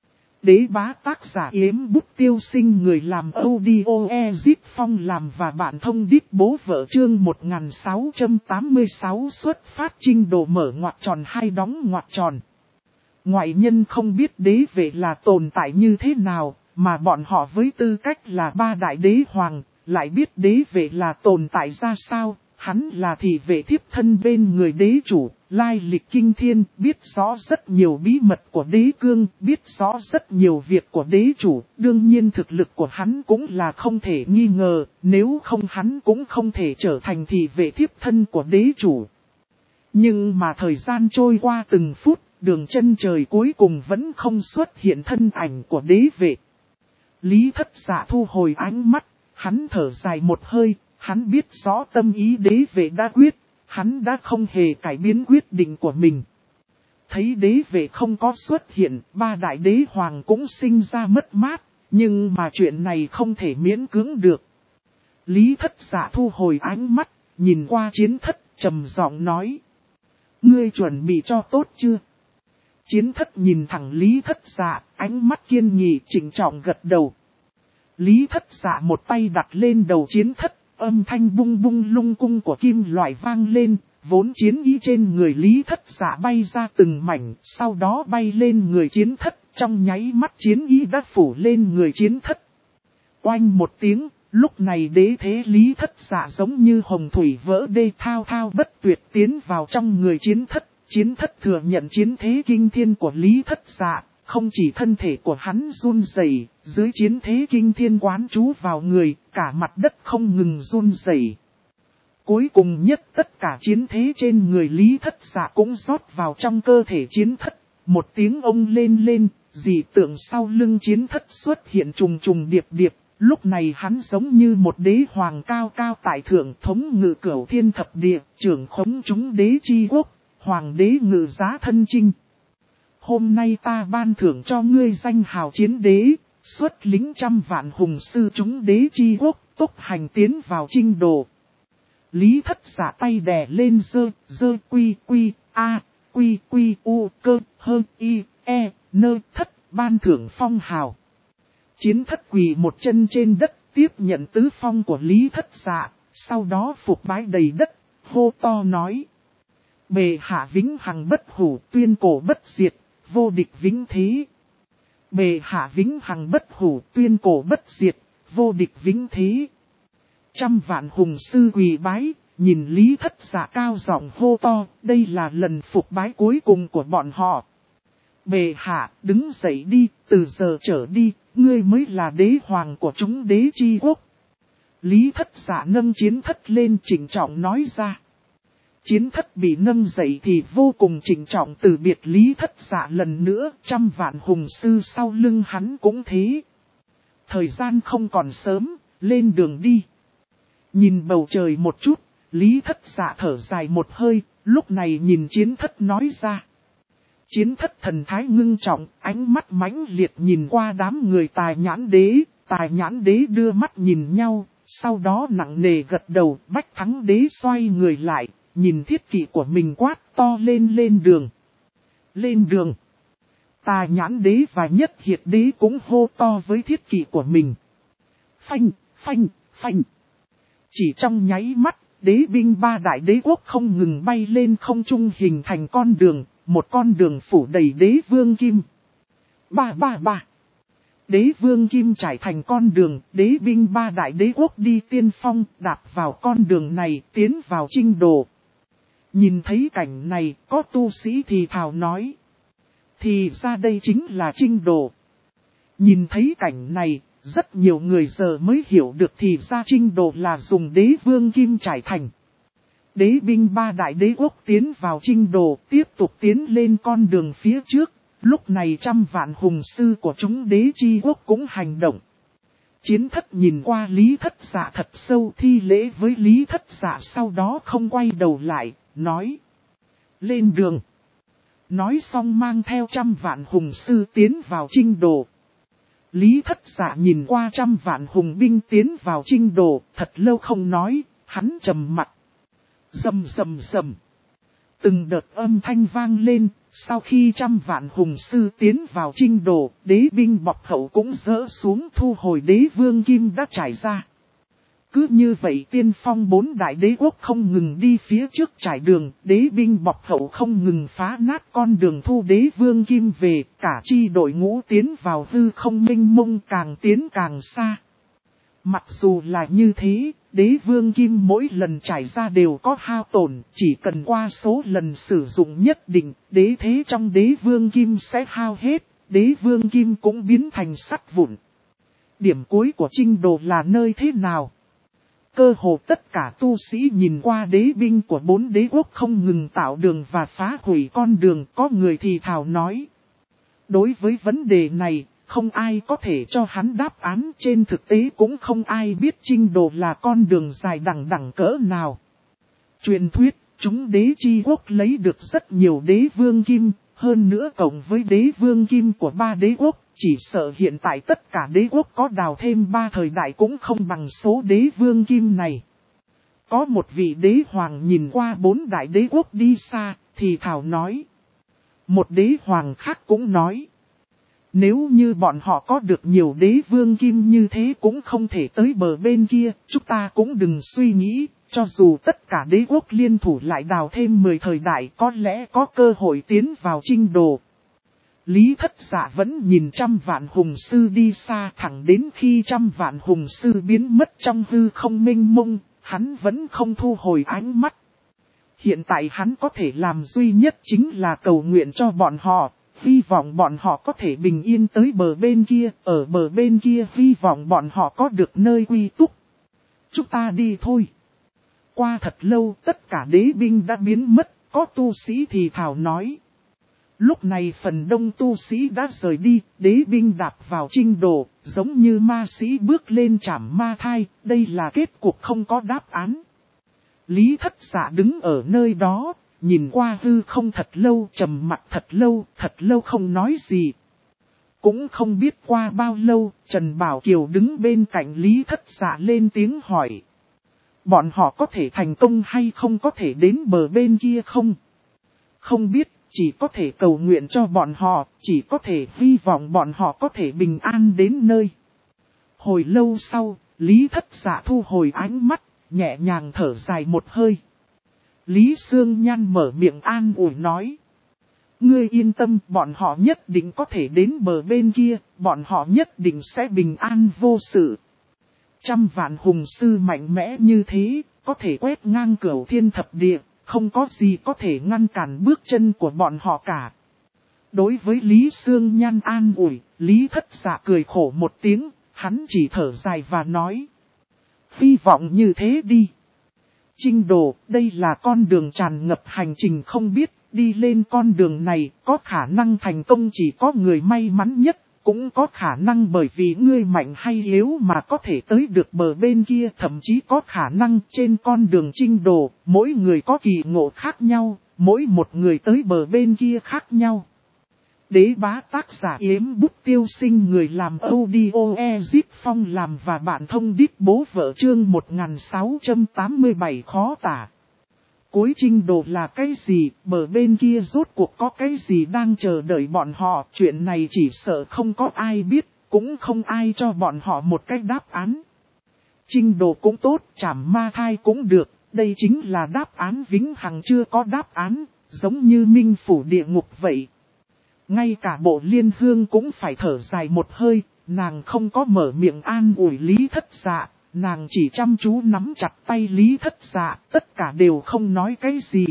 Đế bá tác giả Yếm Bút Tiêu Sinh, người làm audio Ezip Phong làm và bạn thông điệp bố vợ chương 1686 xuất phát Trinh Đồ mở ngoặc tròn hay đóng ngoặc tròn. Ngoại nhân không biết đế vệ là tồn tại như thế nào, mà bọn họ với tư cách là 3 đại đế hoàng, lại biết đế vệ là tồn tại ra sao. Hắn là thị vệ thiếp thân bên người đế chủ, lai lịch kinh thiên, biết rõ rất nhiều bí mật của đế cương, biết rõ rất nhiều việc của đế chủ, đương nhiên thực lực của hắn cũng là không thể nghi ngờ, nếu không hắn cũng không thể trở thành thị vệ thiếp thân của đế chủ. Nhưng mà thời gian trôi qua từng phút, đường chân trời cuối cùng vẫn không xuất hiện thân ảnh của đế vệ. Lý Thất Dạ thu hồi ánh mắt, hắn thở dài một hơi. Hắn biết rõ tâm ý đế vệ đã quyết, hắn đã không hề cải biến quyết định của mình. Thấy đế vệ không có xuất hiện, 3 đại đế hoàng cũng sinh ra mất mát, nhưng mà chuyện này không thể miễn cưỡng được. Lý Thất Dạ thu hồi ánh mắt, nhìn qua chiến thất, trầm giọng nói. Ngươi chuẩn bị cho tốt chưa? Chiến thất nhìn thẳng Lý Thất Dạ, ánh mắt kiên nghị trịnh trọng gật đầu. Lý Thất Dạ một tay đặt lên đầu chiến thất. Âm thanh bung bung lung cung của kim loại vang lên, vốn chiến ý trên người Lý Thất Dạ bay ra từng mảnh, sau đó bay lên người chiến thất, trong nháy mắt chiến ý đã phủ lên người chiến thất. Oanh một tiếng, lúc này đế thế Lý Thất Dạ giống như hồng thủy vỡ đê thao thao bất tuyệt tiến vào trong người chiến thất thừa nhận chiến thế kinh thiên của Lý Thất Dạ. Không chỉ thân thể của hắn run rẩy, dưới chiến thế kinh thiên quán trú vào người, cả mặt đất không ngừng run rẩy. Cuối cùng nhất tất cả chiến thế trên người Lý Thất Dạ cũng rót vào trong cơ thể chiến thất. Một tiếng ông lên, dị tượng sau lưng chiến thất xuất hiện trùng trùng điệp điệp. Lúc này hắn giống như một đế hoàng cao cao tại thượng, thống ngự cửu thiên thập địa, trưởng khống chúng đế chi quốc, hoàng đế ngự giá thân chinh. Hôm nay ta ban thưởng cho ngươi danh hào chiến đế, xuất lính trăm vạn hùng sư chúng đế chi quốc, tốc hành tiến vào Trinh Đồ. Lý Thất Dạ tay đè lên dơ quy u cơ hơ y e nơ thất ban thưởng phong hào. Chiến thất quỳ một chân trên đất tiếp nhận tứ phong của Lý Thất Dạ, sau đó phục bái đầy đất, hô to nói. Bệ hạ vĩnh hằng bất hủ, tuyên cổ bất diệt, vô địch vĩnh thế. Bệ hạ vĩnh hằng bất hủ, tuyên cổ bất diệt, vô địch vĩnh thế. Trăm vạn hùng sư quỳ bái, nhìn Lý Thất Dạ cao giọng hô to, đây là lần phục bái cuối cùng của bọn họ. Bệ hạ, đứng dậy đi, từ giờ trở đi, ngươi mới là đế hoàng của chúng đế chi quốc. Lý Thất Dạ nâng chiến thất lên trịnh trọng nói ra. Chiến thất bị nâng dậy thì vô cùng trịnh trọng từ biệt Lý Thất Dạ lần nữa, trăm vạn hùng sư sau lưng hắn cũng thế. Thời gian không còn sớm, lên đường đi. Nhìn bầu trời một chút, Lý Thất Dạ thở dài một hơi, lúc này nhìn chiến thất nói ra. Chiến thất thần thái ngưng trọng, ánh mắt mãnh liệt nhìn qua đám người Tài Nhãn đế đưa mắt nhìn nhau, sau đó nặng nề gật đầu, Bách Thắng đế xoay người lại, nhìn thiết kỵ của mình quát to lên đường. Lên đường. Tài Nhãn đế và Nhất Hiệt đế cũng hô to với thiết kỵ của mình. Phanh. Chỉ trong nháy mắt, đế binh ba đại đế quốc không ngừng bay lên không trung hình thành con đường, một con đường phủ đầy đế vương kim. Ba. Đế vương kim trải thành con đường, đế binh ba đại đế quốc đi tiên phong, đạp vào con đường này, tiến vào Trinh Đồ. Nhìn thấy cảnh này, có tu sĩ thì thào nói. Thì ra đây chính là Trinh Đồ. Nhìn thấy cảnh này, rất nhiều người giờ mới hiểu được thì ra Trinh Đồ là dùng đế vương kim trải thành. Đế binh ba đại đế quốc tiến vào Trinh Đồ, tiếp tục tiến lên con đường phía trước. Lúc này trăm vạn hùng sư của chúng đế chi quốc cũng hành động. Chiến thất nhìn qua Lý Thất Dạ thật sâu thi lễ với Lý Thất Dạ, sau đó không quay đầu lại, nói. Lên đường. Nói xong mang theo trăm vạn hùng sư tiến vào Trinh Đồ. Lý Thất Dạ nhìn qua trăm vạn hùng binh tiến vào Trinh Đồ, thật lâu không nói, hắn trầm mặt. Rầm. Từng đợt âm thanh vang lên, sau khi trăm vạn hùng sư tiến vào Trinh Đồ, đế binh bọc hậu cũng dỡ xuống thu hồi đế vương kim đã trải ra. Cứ như vậy tiên phong bốn đại đế quốc không ngừng đi phía trước trải đường, đế binh bọc hậu không ngừng phá nát con đường thu đế vương kim về, cả chi đội ngũ tiến vào hư không minh mông càng tiến càng xa. Mặc dù là như thế, đế vương kim mỗi lần trải ra đều có hao tổn, chỉ cần qua số lần sử dụng nhất định, đế thế trong đế vương kim sẽ hao hết, đế vương kim cũng biến thành sắt vụn. Điểm cuối của Trinh Đồ là nơi thế nào? Cơ hồ tất cả tu sĩ nhìn qua đế binh của bốn đế quốc không ngừng tạo đường và phá hủy con đường, có người thì thào nói. Đối với vấn đề này, không ai có thể cho hắn đáp án, trên thực tế cũng không ai biết Trinh Đồ là con đường dài đằng cỡ nào. Truyền thuyết, chúng đế chi quốc lấy được rất nhiều đế vương kim, hơn nữa cộng với đế vương kim của ba đế quốc, chỉ sợ hiện tại tất cả đế quốc có đào thêm 3 thời đại cũng không bằng số đế vương kim này. Có một vị đế hoàng nhìn qua 4 đại đế quốc đi xa, thì thảo nói. Một đế hoàng khác cũng nói. Nếu như bọn họ có được nhiều đế vương kim như thế cũng không thể tới bờ bên kia, chúng ta cũng đừng suy nghĩ, cho dù tất cả đế quốc liên thủ lại đào thêm 10 thời đại có lẽ có cơ hội tiến vào Trinh Đồ. Lý Thất Dạ vẫn nhìn trăm vạn hùng sư đi xa, thẳng đến khi trăm vạn hùng sư biến mất trong hư không mênh mông, hắn vẫn không thu hồi ánh mắt. Hiện tại hắn có thể làm duy nhất chính là cầu nguyện cho bọn họ, hy vọng bọn họ có thể bình yên tới bờ bên kia, ở bờ bên kia hy vọng bọn họ có được nơi quy túc. Chúng ta đi thôi. Qua thật lâu tất cả đế binh đã biến mất, có tu sĩ thì thảo nói. Lúc này phần đông tu sĩ đã rời đi, đế binh đạp vào Trinh Đồ, giống như ma sĩ bước lên trảm ma thai, đây là kết cục không có đáp án. Lý Thất Dạ đứng ở nơi đó, nhìn qua hư không thật lâu, trầm mặt thật lâu không nói gì. Cũng không biết qua bao lâu, Trần Bảo Kiều đứng bên cạnh Lý Thất Dạ lên tiếng hỏi. Bọn họ có thể thành công hay không có thể đến bờ bên kia không? Không biết, chỉ có thể cầu nguyện cho bọn họ, chỉ có thể hy vọng bọn họ có thể bình an đến nơi. Hồi lâu sau, Lý Thất Dạ thu hồi ánh mắt, nhẹ nhàng thở dài một hơi. Lý Sương Nhan mở miệng an ủi nói. Ngươi yên tâm, bọn họ nhất định có thể đến bờ bên kia, bọn họ nhất định sẽ bình an vô sự. Trăm vạn hùng sư mạnh mẽ như thế, có thể quét ngang cửu thiên thập địa, không có gì có thể ngăn cản bước chân của bọn họ cả. Đối với Lý Sương Nhan an ủi, Lý Thất Dạ cười khổ một tiếng, hắn chỉ thở dài và nói. Hy vọng như thế đi. Trinh Đồ, đây là con đường tràn ngập hành trình không biết, đi lên con đường này có khả năng thành công chỉ có người may mắn nhất, cũng có khả năng bởi vì ngươi mạnh hay yếu mà có thể tới được bờ bên kia, thậm chí có khả năng trên con đường Trinh Đồ, mỗi người có kỳ ngộ khác nhau, mỗi một người tới bờ bên kia khác nhau. Đế bá tác giả Yếm Bút Tiêu Sinh, người làm audio Ezip Phong làm và bạn thông đít bố vợ, chương 1687 khó tả. Cuối Trinh Đồ là cái gì, bờ bên kia rốt cuộc có cái gì đang chờ đợi bọn họ, chuyện này chỉ sợ không có ai biết, cũng không ai cho bọn họ một cái đáp án. Trinh Đồ cũng tốt, Trảm Ma Thai cũng được, đây chính là đáp án vĩnh hằng chưa có đáp án, giống như Minh Phủ Địa Ngục vậy. Ngay cả Bộ Liên Hương cũng phải thở dài một hơi, nàng không có mở miệng an ủi Lý Thất Dạ, nàng chỉ chăm chú nắm chặt tay Lý Thất Dạ, tất cả đều không nói cái gì.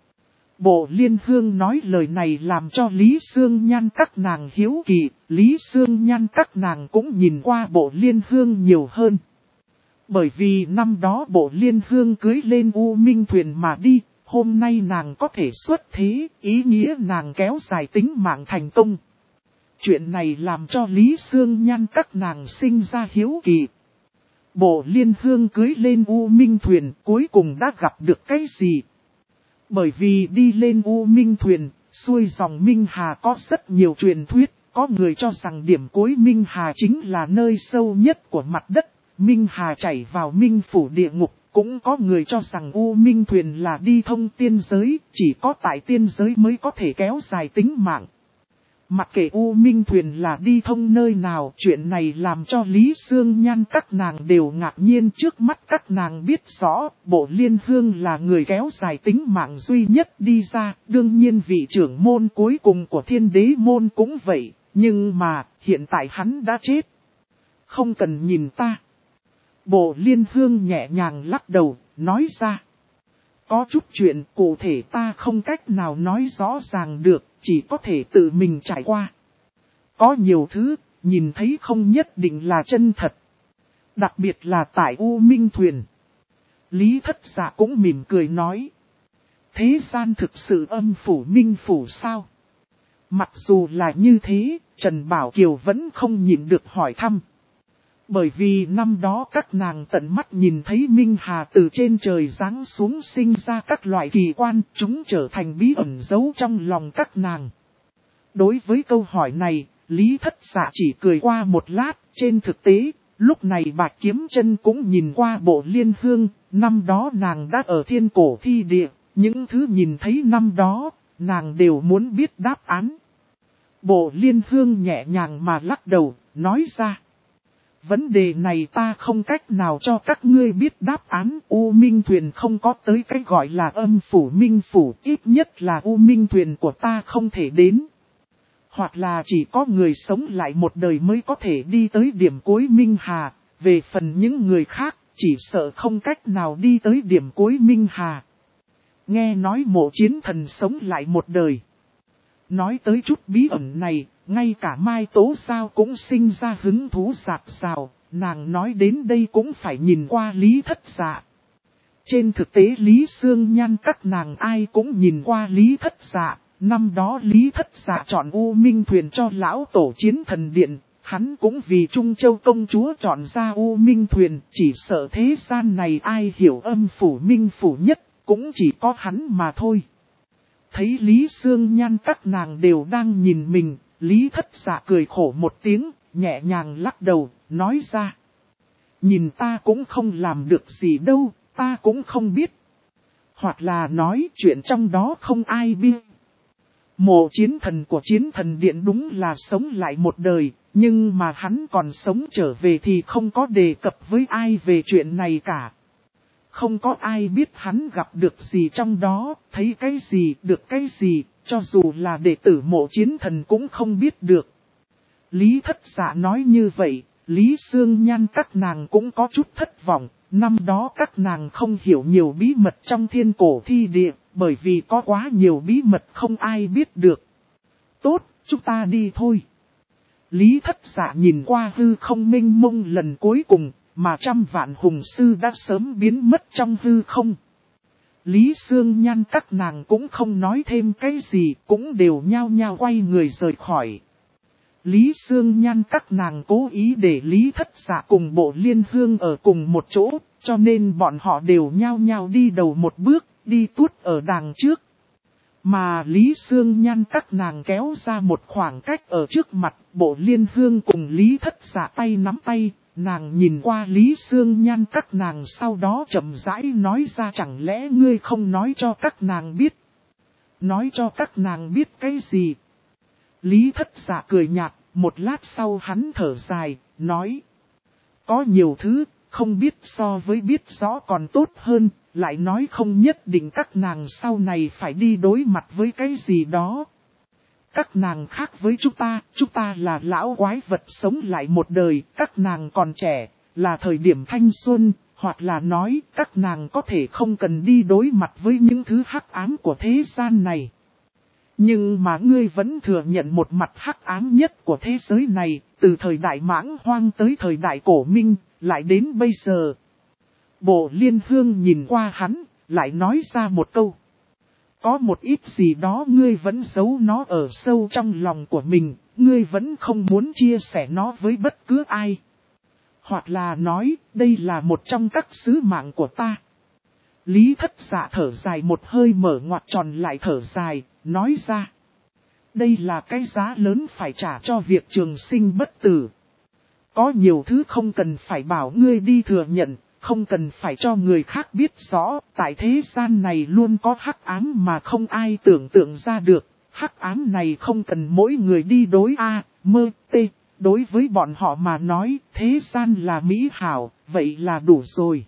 Bộ Liên Hương nói lời này làm cho Lý Sương Nhan các nàng hiếu kỳ, Lý Sương Nhan các nàng cũng nhìn qua Bộ Liên Hương nhiều hơn. Bởi vì năm đó Bộ Liên Hương cưới lên U Minh Thuyền mà đi. Hôm nay nàng có thể xuất thế, ý nghĩa nàng kéo dài tính mạng thành công. Chuyện này làm cho Lý Sương Nhan các nàng sinh ra hiếu kỳ. Bộ Liên Hương cưới lên U Minh Thuyền cuối cùng đã gặp được cái gì? Bởi vì đi lên U Minh Thuyền, xuôi dòng Minh Hà có rất nhiều truyền thuyết, có người cho rằng điểm cuối Minh Hà chính là nơi sâu nhất của mặt đất, Minh Hà chảy vào Minh Phủ Địa Ngục. Cũng có người cho rằng U Minh Thuyền là đi thông tiên giới, chỉ có tại tiên giới mới có thể kéo dài tính mạng. Mặc kệ U Minh Thuyền là đi thông nơi nào, chuyện này làm cho Lý Sương Nhan các nàng đều ngạc nhiên. Trước mắt các nàng biết rõ, Bộ Liên Hương là người kéo dài tính mạng duy nhất đi ra, đương nhiên vị trưởng môn cuối cùng của Thiên Đế môn cũng vậy, nhưng mà, hiện tại hắn đã chết. Không cần nhìn ta. Bộ Liên Hương nhẹ nhàng lắc đầu, nói ra. Có chút chuyện cụ thể ta không cách nào nói rõ ràng được, chỉ có thể tự mình trải qua. Có nhiều thứ, nhìn thấy không nhất định là chân thật. Đặc biệt là tại U Minh Thuyền. Lý Thất Dạ cũng mỉm cười nói. Thế gian thực sự âm phủ minh phủ sao? Mặc dù là như thế, Trần Bảo Kiều vẫn không nhịn được hỏi thăm. Bởi vì năm đó các nàng tận mắt nhìn thấy Minh Hà từ trên trời giáng xuống sinh ra các loại kỳ quan, chúng trở thành bí ẩn giấu trong lòng các nàng. Đối với câu hỏi này, Lý Thất Dạ chỉ cười qua một lát, trên thực tế, lúc này Bạch Kiếm Chân cũng nhìn qua Bộ Liên Hương, năm đó nàng đã ở thiên cổ thi địa, những thứ nhìn thấy năm đó, nàng đều muốn biết đáp án. Bộ Liên Hương nhẹ nhàng mà lắc đầu, nói ra. Vấn đề này ta không cách nào cho các ngươi biết đáp án. U Minh Thuyền không có tới cái gọi là âm phủ minh phủ, ít nhất là U Minh Thuyền của ta không thể đến. Hoặc là chỉ có người sống lại một đời mới có thể đi tới điểm cuối Minh Hà, về phần những người khác, chỉ sợ không cách nào đi tới điểm cuối Minh Hà. Nghe nói Mộ Chiến Thần sống lại một đời. Nói tới chút bí ẩn này, ngay cả Mai Tố Sao cũng sinh ra hứng thú rạc rào, nàng nói đến đây cũng phải nhìn qua Lý Thất Dạ. Trên thực tế Lý Sương Nhan các nàng ai cũng nhìn qua Lý Thất Dạ, năm đó Lý Thất Dạ chọn U Minh Thuyền cho lão tổ Chiến Thần Điện, hắn cũng vì Trung Châu công chúa chọn ra U Minh Thuyền, chỉ sợ thế gian này ai hiểu âm phủ minh phủ nhất, cũng chỉ có hắn mà thôi. Thấy Lý Sương Nhan các nàng đều đang nhìn mình, Lý Thất Dạ cười khổ một tiếng, nhẹ nhàng lắc đầu, nói ra. Nhìn ta cũng không làm được gì đâu, ta cũng không biết. Hoặc là nói chuyện trong đó không ai biết. Mộ Chiến Thần của Chiến Thần Điện đúng là sống lại một đời, nhưng mà hắn còn sống trở về thì không có đề cập với ai về chuyện này cả. Không có ai biết hắn gặp được gì trong đó, thấy cái gì, được cái gì, cho dù là đệ tử Mộ Chiến Thần cũng không biết được. Lý Thất Dạ nói như vậy, Lý Sương Nhan các nàng cũng có chút thất vọng, Năm đó các nàng không hiểu nhiều bí mật trong thiên cổ thi địa, bởi vì có quá nhiều bí mật không ai biết được. Tốt, chúng ta đi thôi. Lý Thất Dạ nhìn qua hư không mênh mông lần cuối cùng, mà trăm vạn hùng sư đã sớm biến mất trong hư không. Lý Sương Nhan các nàng cũng không nói thêm cái gì, cũng đều nhao nhao quay người rời khỏi. Lý Sương Nhan các nàng cố ý để Lý Thất Dạ cùng Bộ Liên Hương ở cùng một chỗ, cho nên bọn họ đều nhao nhao đi đầu một bước, đi tuốt ở đằng trước. Mà Lý Sương Nhan các nàng kéo ra một khoảng cách ở trước mặt, Bộ Liên Hương cùng Lý Thất Dạ tay nắm tay, nàng nhìn qua Lý Sương Nhan các nàng sau đó chậm rãi nói ra, chẳng lẽ ngươi không nói cho các nàng biết? Nói cho các nàng biết cái gì? Lý Thất Dạ cười nhạt, một lát sau hắn thở dài, nói. Có nhiều thứ, không biết so với biết rõ còn tốt hơn, lại nói không nhất định các nàng sau này phải đi đối mặt với cái gì đó. Các nàng khác với chúng ta là lão quái vật sống lại một đời, các nàng còn trẻ, là thời điểm thanh xuân, hoặc là nói các nàng có thể không cần đi đối mặt với những thứ hắc ám của thế gian này. Nhưng mà ngươi vẫn thừa nhận một mặt hắc ám nhất của thế giới này, từ thời đại Mãng Hoang tới thời đại Cổ Minh, lại đến bây giờ. Bộ Liên Hương nhìn qua hắn, lại nói ra một câu. Có một ít gì đó ngươi vẫn giấu nó ở sâu trong lòng của mình, ngươi vẫn không muốn chia sẻ nó với bất cứ ai. Hoặc là nói, đây là một trong các sứ mạng của ta. Lý Thất Dạ thở dài một hơi, mở ngoặt tròn lại thở dài, nói ra. Đây là cái giá lớn phải trả cho việc trường sinh bất tử. Có nhiều thứ không cần phải bảo ngươi đi thừa nhận, không cần phải cho người khác biết rõ, tại thế gian này luôn có hắc ám mà không ai tưởng tượng ra được. Hắc ám này không cần mỗi người đi đối A, mơ, T. Đối với bọn họ mà nói, thế gian là mỹ hảo, vậy là đủ rồi.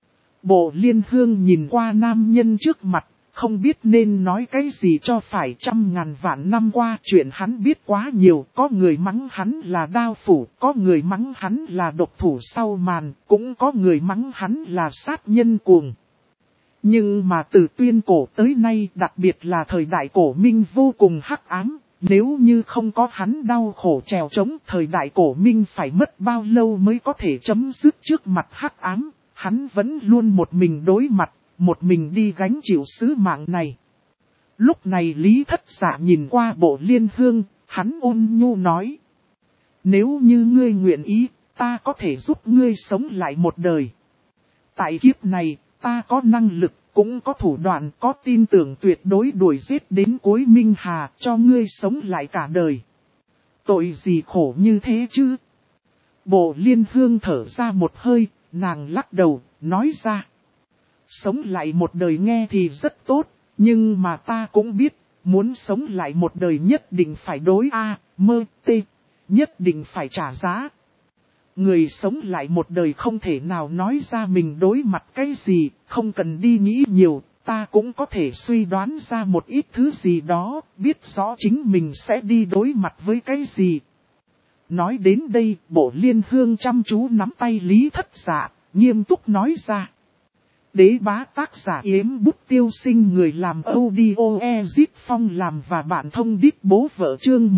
Bộ Liên Hương nhìn qua nam nhân trước mặt, không biết nên nói cái gì cho phải. 100.000 vạn năm qua chuyện hắn biết quá nhiều, có người mắng hắn là đao phủ, có người mắng hắn là độc thủ sau màn, cũng có người mắng hắn là sát nhân cuồng. Nhưng mà từ tuyên cổ tới nay, đặc biệt là thời đại Cổ Minh vô cùng hắc ám, nếu như không có hắn đau khổ trèo chống, thời đại Cổ Minh phải mất bao lâu mới có thể chấm dứt trước mặt hắc ám, hắn vẫn luôn một mình đối mặt. Một mình đi gánh chịu sứ mạng này. Lúc này Lý Thất Dạ nhìn qua Bộ Liên Hương, hắn ôn nhu nói. Nếu như ngươi nguyện ý, ta có thể giúp ngươi sống lại một đời. Tại kiếp này, ta có năng lực, cũng có thủ đoạn, có tin tưởng tuyệt đối đuổi giết đến cuối Minh Hà, cho ngươi sống lại cả đời. Tội gì khổ như thế chứ? Bộ Liên Hương thở ra một hơi, nàng lắc đầu, nói ra. Sống lại một đời nghe thì rất tốt, nhưng mà ta cũng biết, muốn sống lại một đời nhất định phải đối A, mơ, T, nhất định phải trả giá. Người sống lại một đời không thể nào nói ra mình đối mặt cái gì, không cần đi nghĩ nhiều, ta cũng có thể suy đoán ra một ít thứ gì đó, biết rõ chính mình sẽ đi đối mặt với cái gì. Nói đến đây, Bộ Liên Hương chăm chú nắm tay Lý Thất Dạ, nghiêm túc nói ra. Đế bá tác giả Yếm Bút Tiêu Sinh, người làm audio Ezit Phong làm và bạn thông đít bố vợ chương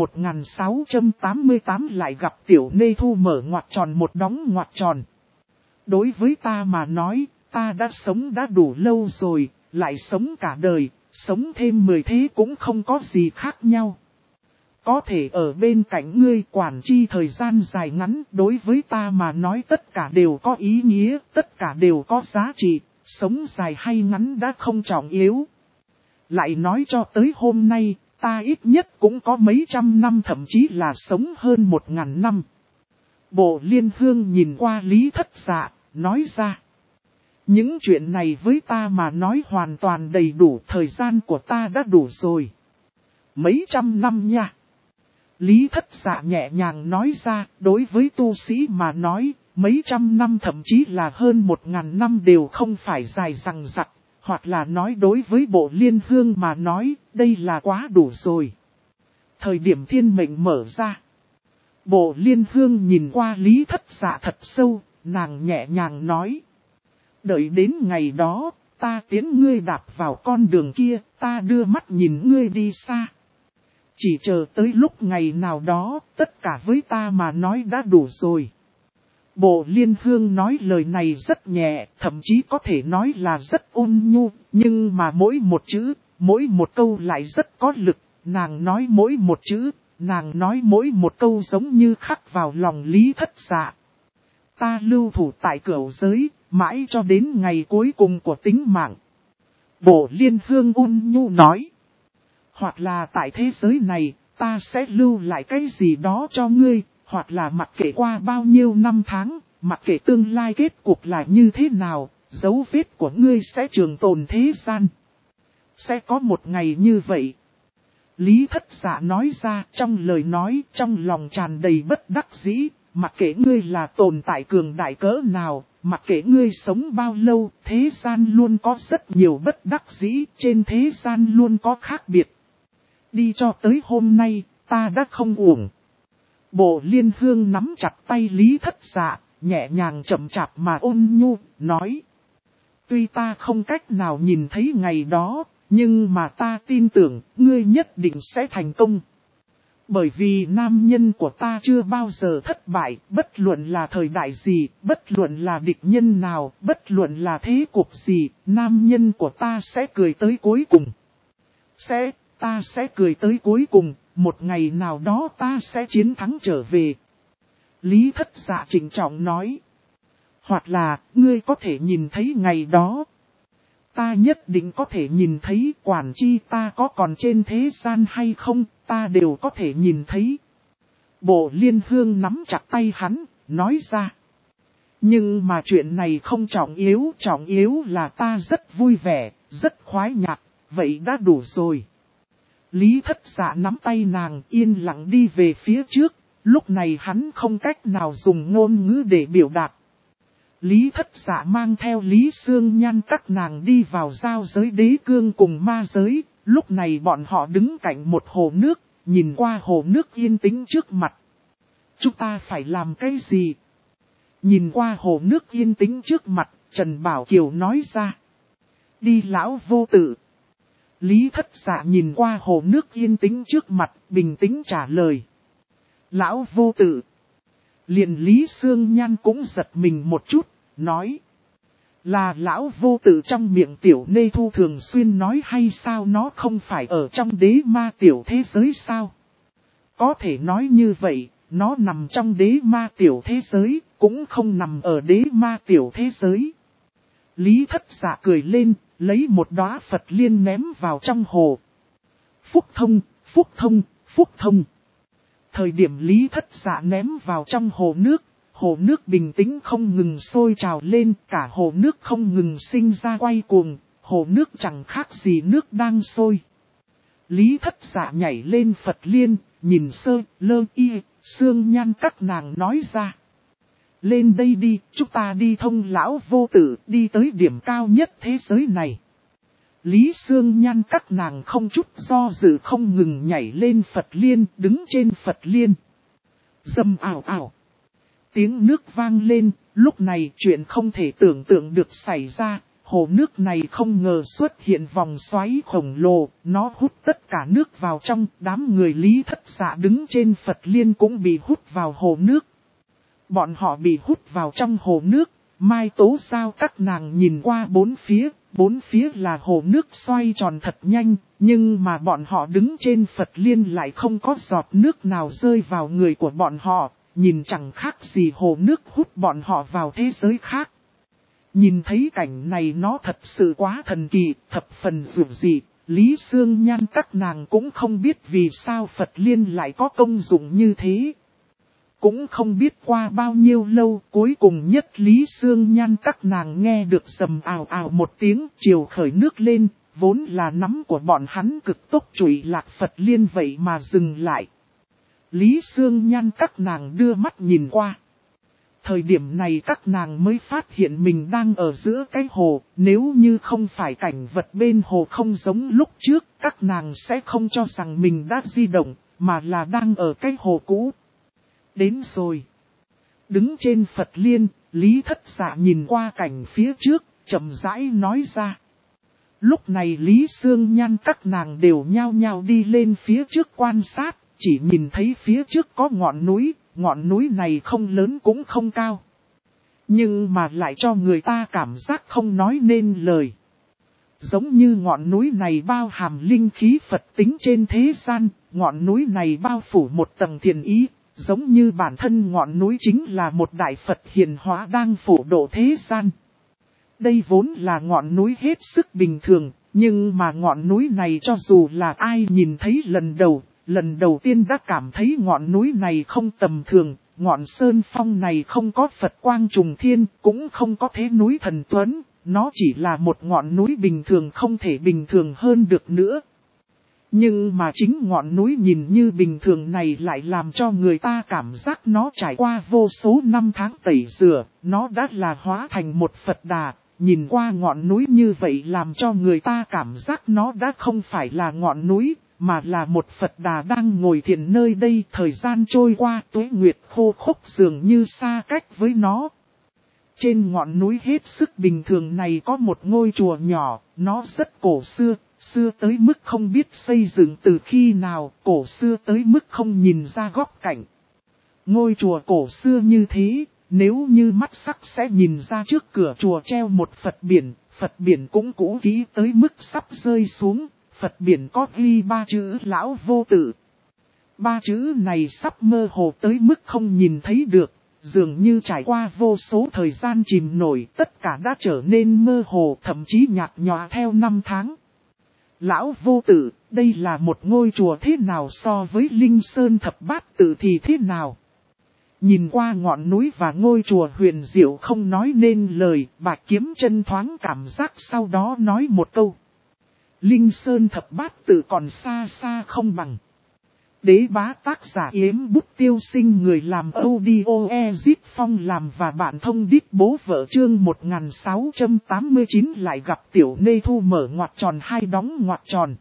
1688 lại gặp Tiểu Nê Thu mở ngoặt tròn một đóng ngoặt tròn. Đối với ta mà nói, ta đã sống đã đủ lâu rồi, lại sống cả đời, sống thêm 10 thế cũng không có gì khác nhau. Có thể ở bên cạnh ngươi quản chi thời gian dài ngắn, đối với ta mà nói tất cả đều có ý nghĩa, tất cả đều có giá trị. Sống dài hay ngắn đã không trọng yếu. Lại nói cho tới hôm nay, ta ít nhất cũng có mấy trăm năm, thậm chí là sống hơn 1000 năm. Bộ Liên Hương nhìn qua Lý Thất Dạ, nói ra. Những chuyện này với ta mà nói hoàn toàn đầy đủ, thời gian của ta đã đủ rồi. Mấy trăm năm nha. Lý Thất Dạ nhẹ nhàng nói ra, đối với tu sĩ mà nói, mấy trăm năm thậm chí là hơn 1000 năm đều không phải dài dằng dặc, hoặc là nói đối với Bộ Liên Hương mà nói, đây là quá đủ rồi. Thời điểm thiên mệnh mở ra, Bộ Liên Hương nhìn qua Lý Thất Dạ thật sâu, nàng nhẹ nhàng nói. Đợi đến ngày đó, ta tiễn ngươi đạp vào con đường kia, ta đưa mắt nhìn ngươi đi xa. Chỉ chờ tới lúc ngày nào đó, tất cả với ta mà nói đã đủ rồi. Bộ Liên Hương nói lời này rất nhẹ, thậm chí có thể nói là rất ôn nhu, nhưng mà mỗi một chữ, mỗi một câu lại rất có lực. Nàng nói mỗi một chữ, nàng nói mỗi một câu giống như khắc vào lòng Lý Thất Dạ. Ta lưu thủ tại cửu giới, mãi cho đến ngày cuối cùng của tính mạng. Bộ Liên Hương ôn nhu nói. Hoặc là tại thế giới này, ta sẽ lưu lại cái gì đó cho ngươi, hoặc là mặc kệ qua bao nhiêu năm tháng, mặc kệ tương lai kết cuộc là như thế nào, dấu vết của ngươi sẽ trường tồn thế gian. Sẽ có một ngày như vậy. Lý Thất Dạ nói ra trong lời nói, trong lòng tràn đầy bất đắc dĩ, mặc kệ ngươi là tồn tại cường đại cỡ nào, mặc kệ ngươi sống bao lâu, thế gian luôn có rất nhiều bất đắc dĩ, trên thế gian luôn có khác biệt. Đi cho tới hôm nay, ta đã không uổng. Bộ Liên Hương nắm chặt tay Lý Thất Dạ, nhẹ nhàng chậm chạp mà ôn nhu, nói. Tuy ta không cách nào nhìn thấy ngày đó, nhưng mà ta tin tưởng, ngươi nhất định sẽ thành công. Bởi vì nam nhân của ta chưa bao giờ thất bại, bất luận là thời đại gì, bất luận là địch nhân nào, bất luận là thế cuộc gì, nam nhân của ta sẽ cười tới cuối cùng. Ta sẽ cười tới cuối cùng, một ngày nào đó ta sẽ chiến thắng trở về. Lý Thất Dạ trịnh trọng nói. Hoặc là, ngươi có thể nhìn thấy ngày đó. Ta nhất định có thể nhìn thấy, quản chi ta có còn trên thế gian hay không, ta đều có thể nhìn thấy. Bộ Liên Hương nắm chặt tay hắn, nói ra. Nhưng mà chuyện này không trọng yếu là ta rất vui vẻ, rất khoái nhạc, vậy đã đủ rồi. Lý Thất Dạ nắm tay nàng yên lặng đi về phía trước, lúc này hắn không cách nào dùng ngôn ngữ để biểu đạt. Lý Thất Dạ mang theo Lý Sương Nhan các nàng đi vào giao giới đế cương cùng ma giới, lúc này bọn họ đứng cạnh một hồ nước, nhìn qua hồ nước yên tĩnh trước mặt. Chúng ta phải làm cái gì? Nhìn qua hồ nước yên tĩnh trước mặt, Trần Bảo Kiều nói ra. Đi lão vô tự. Lý Thất Dạ nhìn qua hồ nước yên tĩnh trước mặt, bình tĩnh trả lời. Lão vô tự. Liền Lý Sương Nhan cũng giật mình một chút, nói. Là lão vô tự trong miệng tiểu nê thu thường xuyên nói hay sao, nó không phải ở trong đế ma tiểu thế giới sao? Có thể nói như vậy, nó nằm trong đế ma tiểu thế giới, cũng không nằm ở đế ma tiểu thế giới. Lý Thất Dạ cười lên, lấy một đóa Phật liên ném vào trong hồ. Phúc thông, phúc thông, phúc thông. Thời điểm Lý Thất Dạ ném vào trong hồ nước bình tĩnh không ngừng sôi trào lên, cả hồ nước không ngừng sinh ra quay cuồng, hồ nước chẳng khác gì nước đang sôi. Lý Thất Dạ nhảy lên Phật liên, nhìn Sơ, Lơ, Y, Sương Nhan các nàng nói ra. Lên đây đi, chúng ta đi thông lão vô tử, đi tới điểm cao nhất thế giới này. Lý Sương Nhan các nàng không chút do dự không ngừng nhảy lên Phật liên, đứng trên Phật liên. Dầm ảo ảo. Tiếng nước vang lên, lúc này chuyện không thể tưởng tượng được xảy ra. Hồ nước này không ngờ xuất hiện vòng xoáy khổng lồ, nó hút tất cả nước vào trong, đám người Lý Thất Dạ đứng trên Phật liên cũng bị hút vào hồ nước. Bọn họ bị hút vào trong hồ nước, Mai Tố Giao các nàng nhìn qua bốn phía là hồ nước xoay tròn thật nhanh, nhưng mà bọn họ đứng trên Phật liên lại không có giọt nước nào rơi vào người của bọn họ, nhìn chẳng khác gì hồ nước hút bọn họ vào thế giới khác. Nhìn thấy cảnh này nó thật sự quá thần kỳ, thập phần dữ dị, Lý Sương Nhan các nàng cũng không biết vì sao Phật liên lại có công dụng như thế. Cũng không biết qua bao nhiêu lâu, cuối cùng nhất Lý Sương Nhan các nàng nghe được rầm ào ào một tiếng, chiều khởi nước lên, vốn là nắm của bọn hắn cực tốc trụy lạc Phật liên vậy mà dừng lại. Lý Sương Nhan các nàng đưa mắt nhìn qua. Thời điểm này các nàng mới phát hiện mình đang ở giữa cái hồ, nếu như không phải cảnh vật bên hồ không giống lúc trước, các nàng sẽ không cho rằng mình đã di động, mà là đang ở cái hồ cũ. Đến rồi. Đứng trên Phật liên, Lý Thất Dạ nhìn qua cảnh phía trước, chậm rãi nói ra. Lúc này Lý Sương Nhan các nàng đều nhao nhao đi lên phía trước quan sát, chỉ nhìn thấy phía trước có ngọn núi này không lớn cũng không cao. Nhưng mà lại cho người ta cảm giác không nói nên lời. Giống như ngọn núi này bao hàm linh khí Phật tính trên thế gian, ngọn núi này bao phủ một tầng thiền ý, giống như bản thân ngọn núi chính là một đại Phật hiền hóa đang phổ độ thế gian. Đây vốn là ngọn núi hết sức bình thường, nhưng mà ngọn núi này cho dù là ai nhìn thấy lần đầu tiên đã cảm thấy ngọn núi này không tầm thường, ngọn sơn phong này không có Phật quang trùng thiên, cũng không có thế núi thần tuấn, nó chỉ là một ngọn núi bình thường không thể bình thường hơn được nữa. Nhưng mà chính ngọn núi nhìn như bình thường này lại làm cho người ta cảm giác nó trải qua vô số năm tháng tẩy rửa, nó đã là hóa thành một Phật Đà. Nhìn qua ngọn núi như vậy làm cho người ta cảm giác nó đã không phải là ngọn núi, mà là một Phật Đà đang ngồi thiền nơi đây. Thời gian trôi qua tuế nguyệt khô khốc dường như xa cách với nó. Trên ngọn núi hết sức bình thường này có một ngôi chùa nhỏ, nó rất cổ xưa, xưa tới mức không biết xây dựng từ khi nào, cổ xưa tới mức không nhìn ra góc cạnh. Ngôi chùa cổ xưa như thế, nếu như mắt sắc sẽ nhìn ra trước cửa chùa treo một Phật biển cũng cũ kỹ tới mức sắp rơi xuống, Phật biển có ghi 3 chữ Lão Vô Tự. 3 chữ này sắp mơ hồ tới mức không nhìn thấy được, dường như trải qua vô số thời gian chìm nổi, tất cả đã trở nên mơ hồ, thậm chí nhạt nhòa theo năm tháng. Lão Vô Tự, đây là một ngôi chùa thế nào so với Linh Sơn Thập Bát Tự thì thế nào? Nhìn qua ngọn núi và ngôi chùa huyền diệu không nói nên lời, Bạch Kiếm Chân thoáng cảm giác sau đó nói một câu. Linh Sơn Thập Bát Tự còn xa xa không bằng. Đế Bá tác giả Yếm Bút Tiêu Sinh, người làm audio Ezip Phong làm và bạn thông đít bố vợ chương 1689 lại gặp Tiểu Nê Thu mở ngoặc tròn hai đóng ngoặc tròn.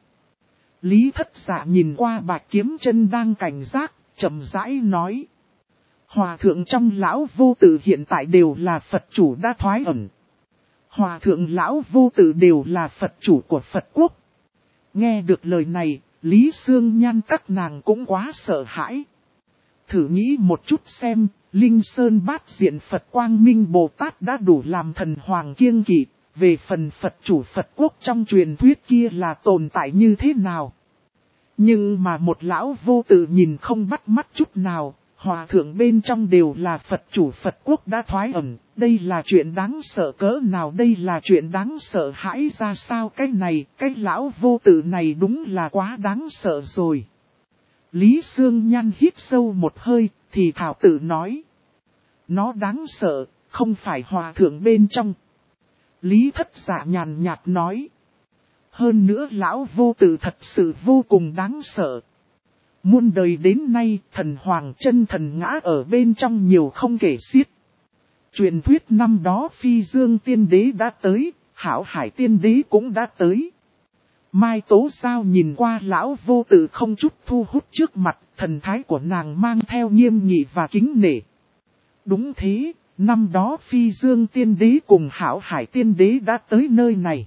Lý Thất Dạ nhìn qua Bạch Kiếm Chân đang cảnh giác, chậm rãi nói. Hòa thượng trong Lão Vô Tự hiện tại đều là Phật chủ đã thoái ẩn. Hòa thượng Lão Vô Tự đều là Phật chủ của Phật quốc. Nghe được lời này, Lý Sương Nhan các nàng cũng quá sợ hãi. Thử nghĩ một chút xem, Linh Sơn Bát Diện Phật Quang Minh Bồ Tát đã đủ làm thần hoàng kiêng kỵ, về phần Phật chủ Phật quốc trong truyền thuyết kia là tồn tại như thế nào. Nhưng mà một Lão Vô Tự nhìn không bắt mắt chút nào. Hòa thượng bên trong đều là Phật chủ Phật quốc đã thoái ẩn, đây là chuyện đáng sợ cỡ nào, đây là chuyện đáng sợ hãi ra sao, cái Lão Vô Tự này đúng là quá đáng sợ rồi. Lý Sương Nhan hít sâu một hơi, thì thảo tự nói. Nó đáng sợ, không phải hòa thượng bên trong. Lý Thất Dạ nhàn nhạt nói. Hơn nữa Lão Vô Tự thật sự vô cùng đáng sợ. Muôn đời đến nay, thần hoàng chân thần ngã ở bên trong nhiều không kể xiết. Truyền thuyết năm đó Phi Dương Tiên Đế đã tới, Hảo Hải Tiên Đế cũng đã tới. Mai Tố Sao nhìn qua Lão Vô Tự không chút thu hút trước mặt, thần thái của nàng mang theo nghiêm nghị và kính nể. Đúng thế, năm đó Phi Dương Tiên Đế cùng Hảo Hải Tiên Đế đã tới nơi này.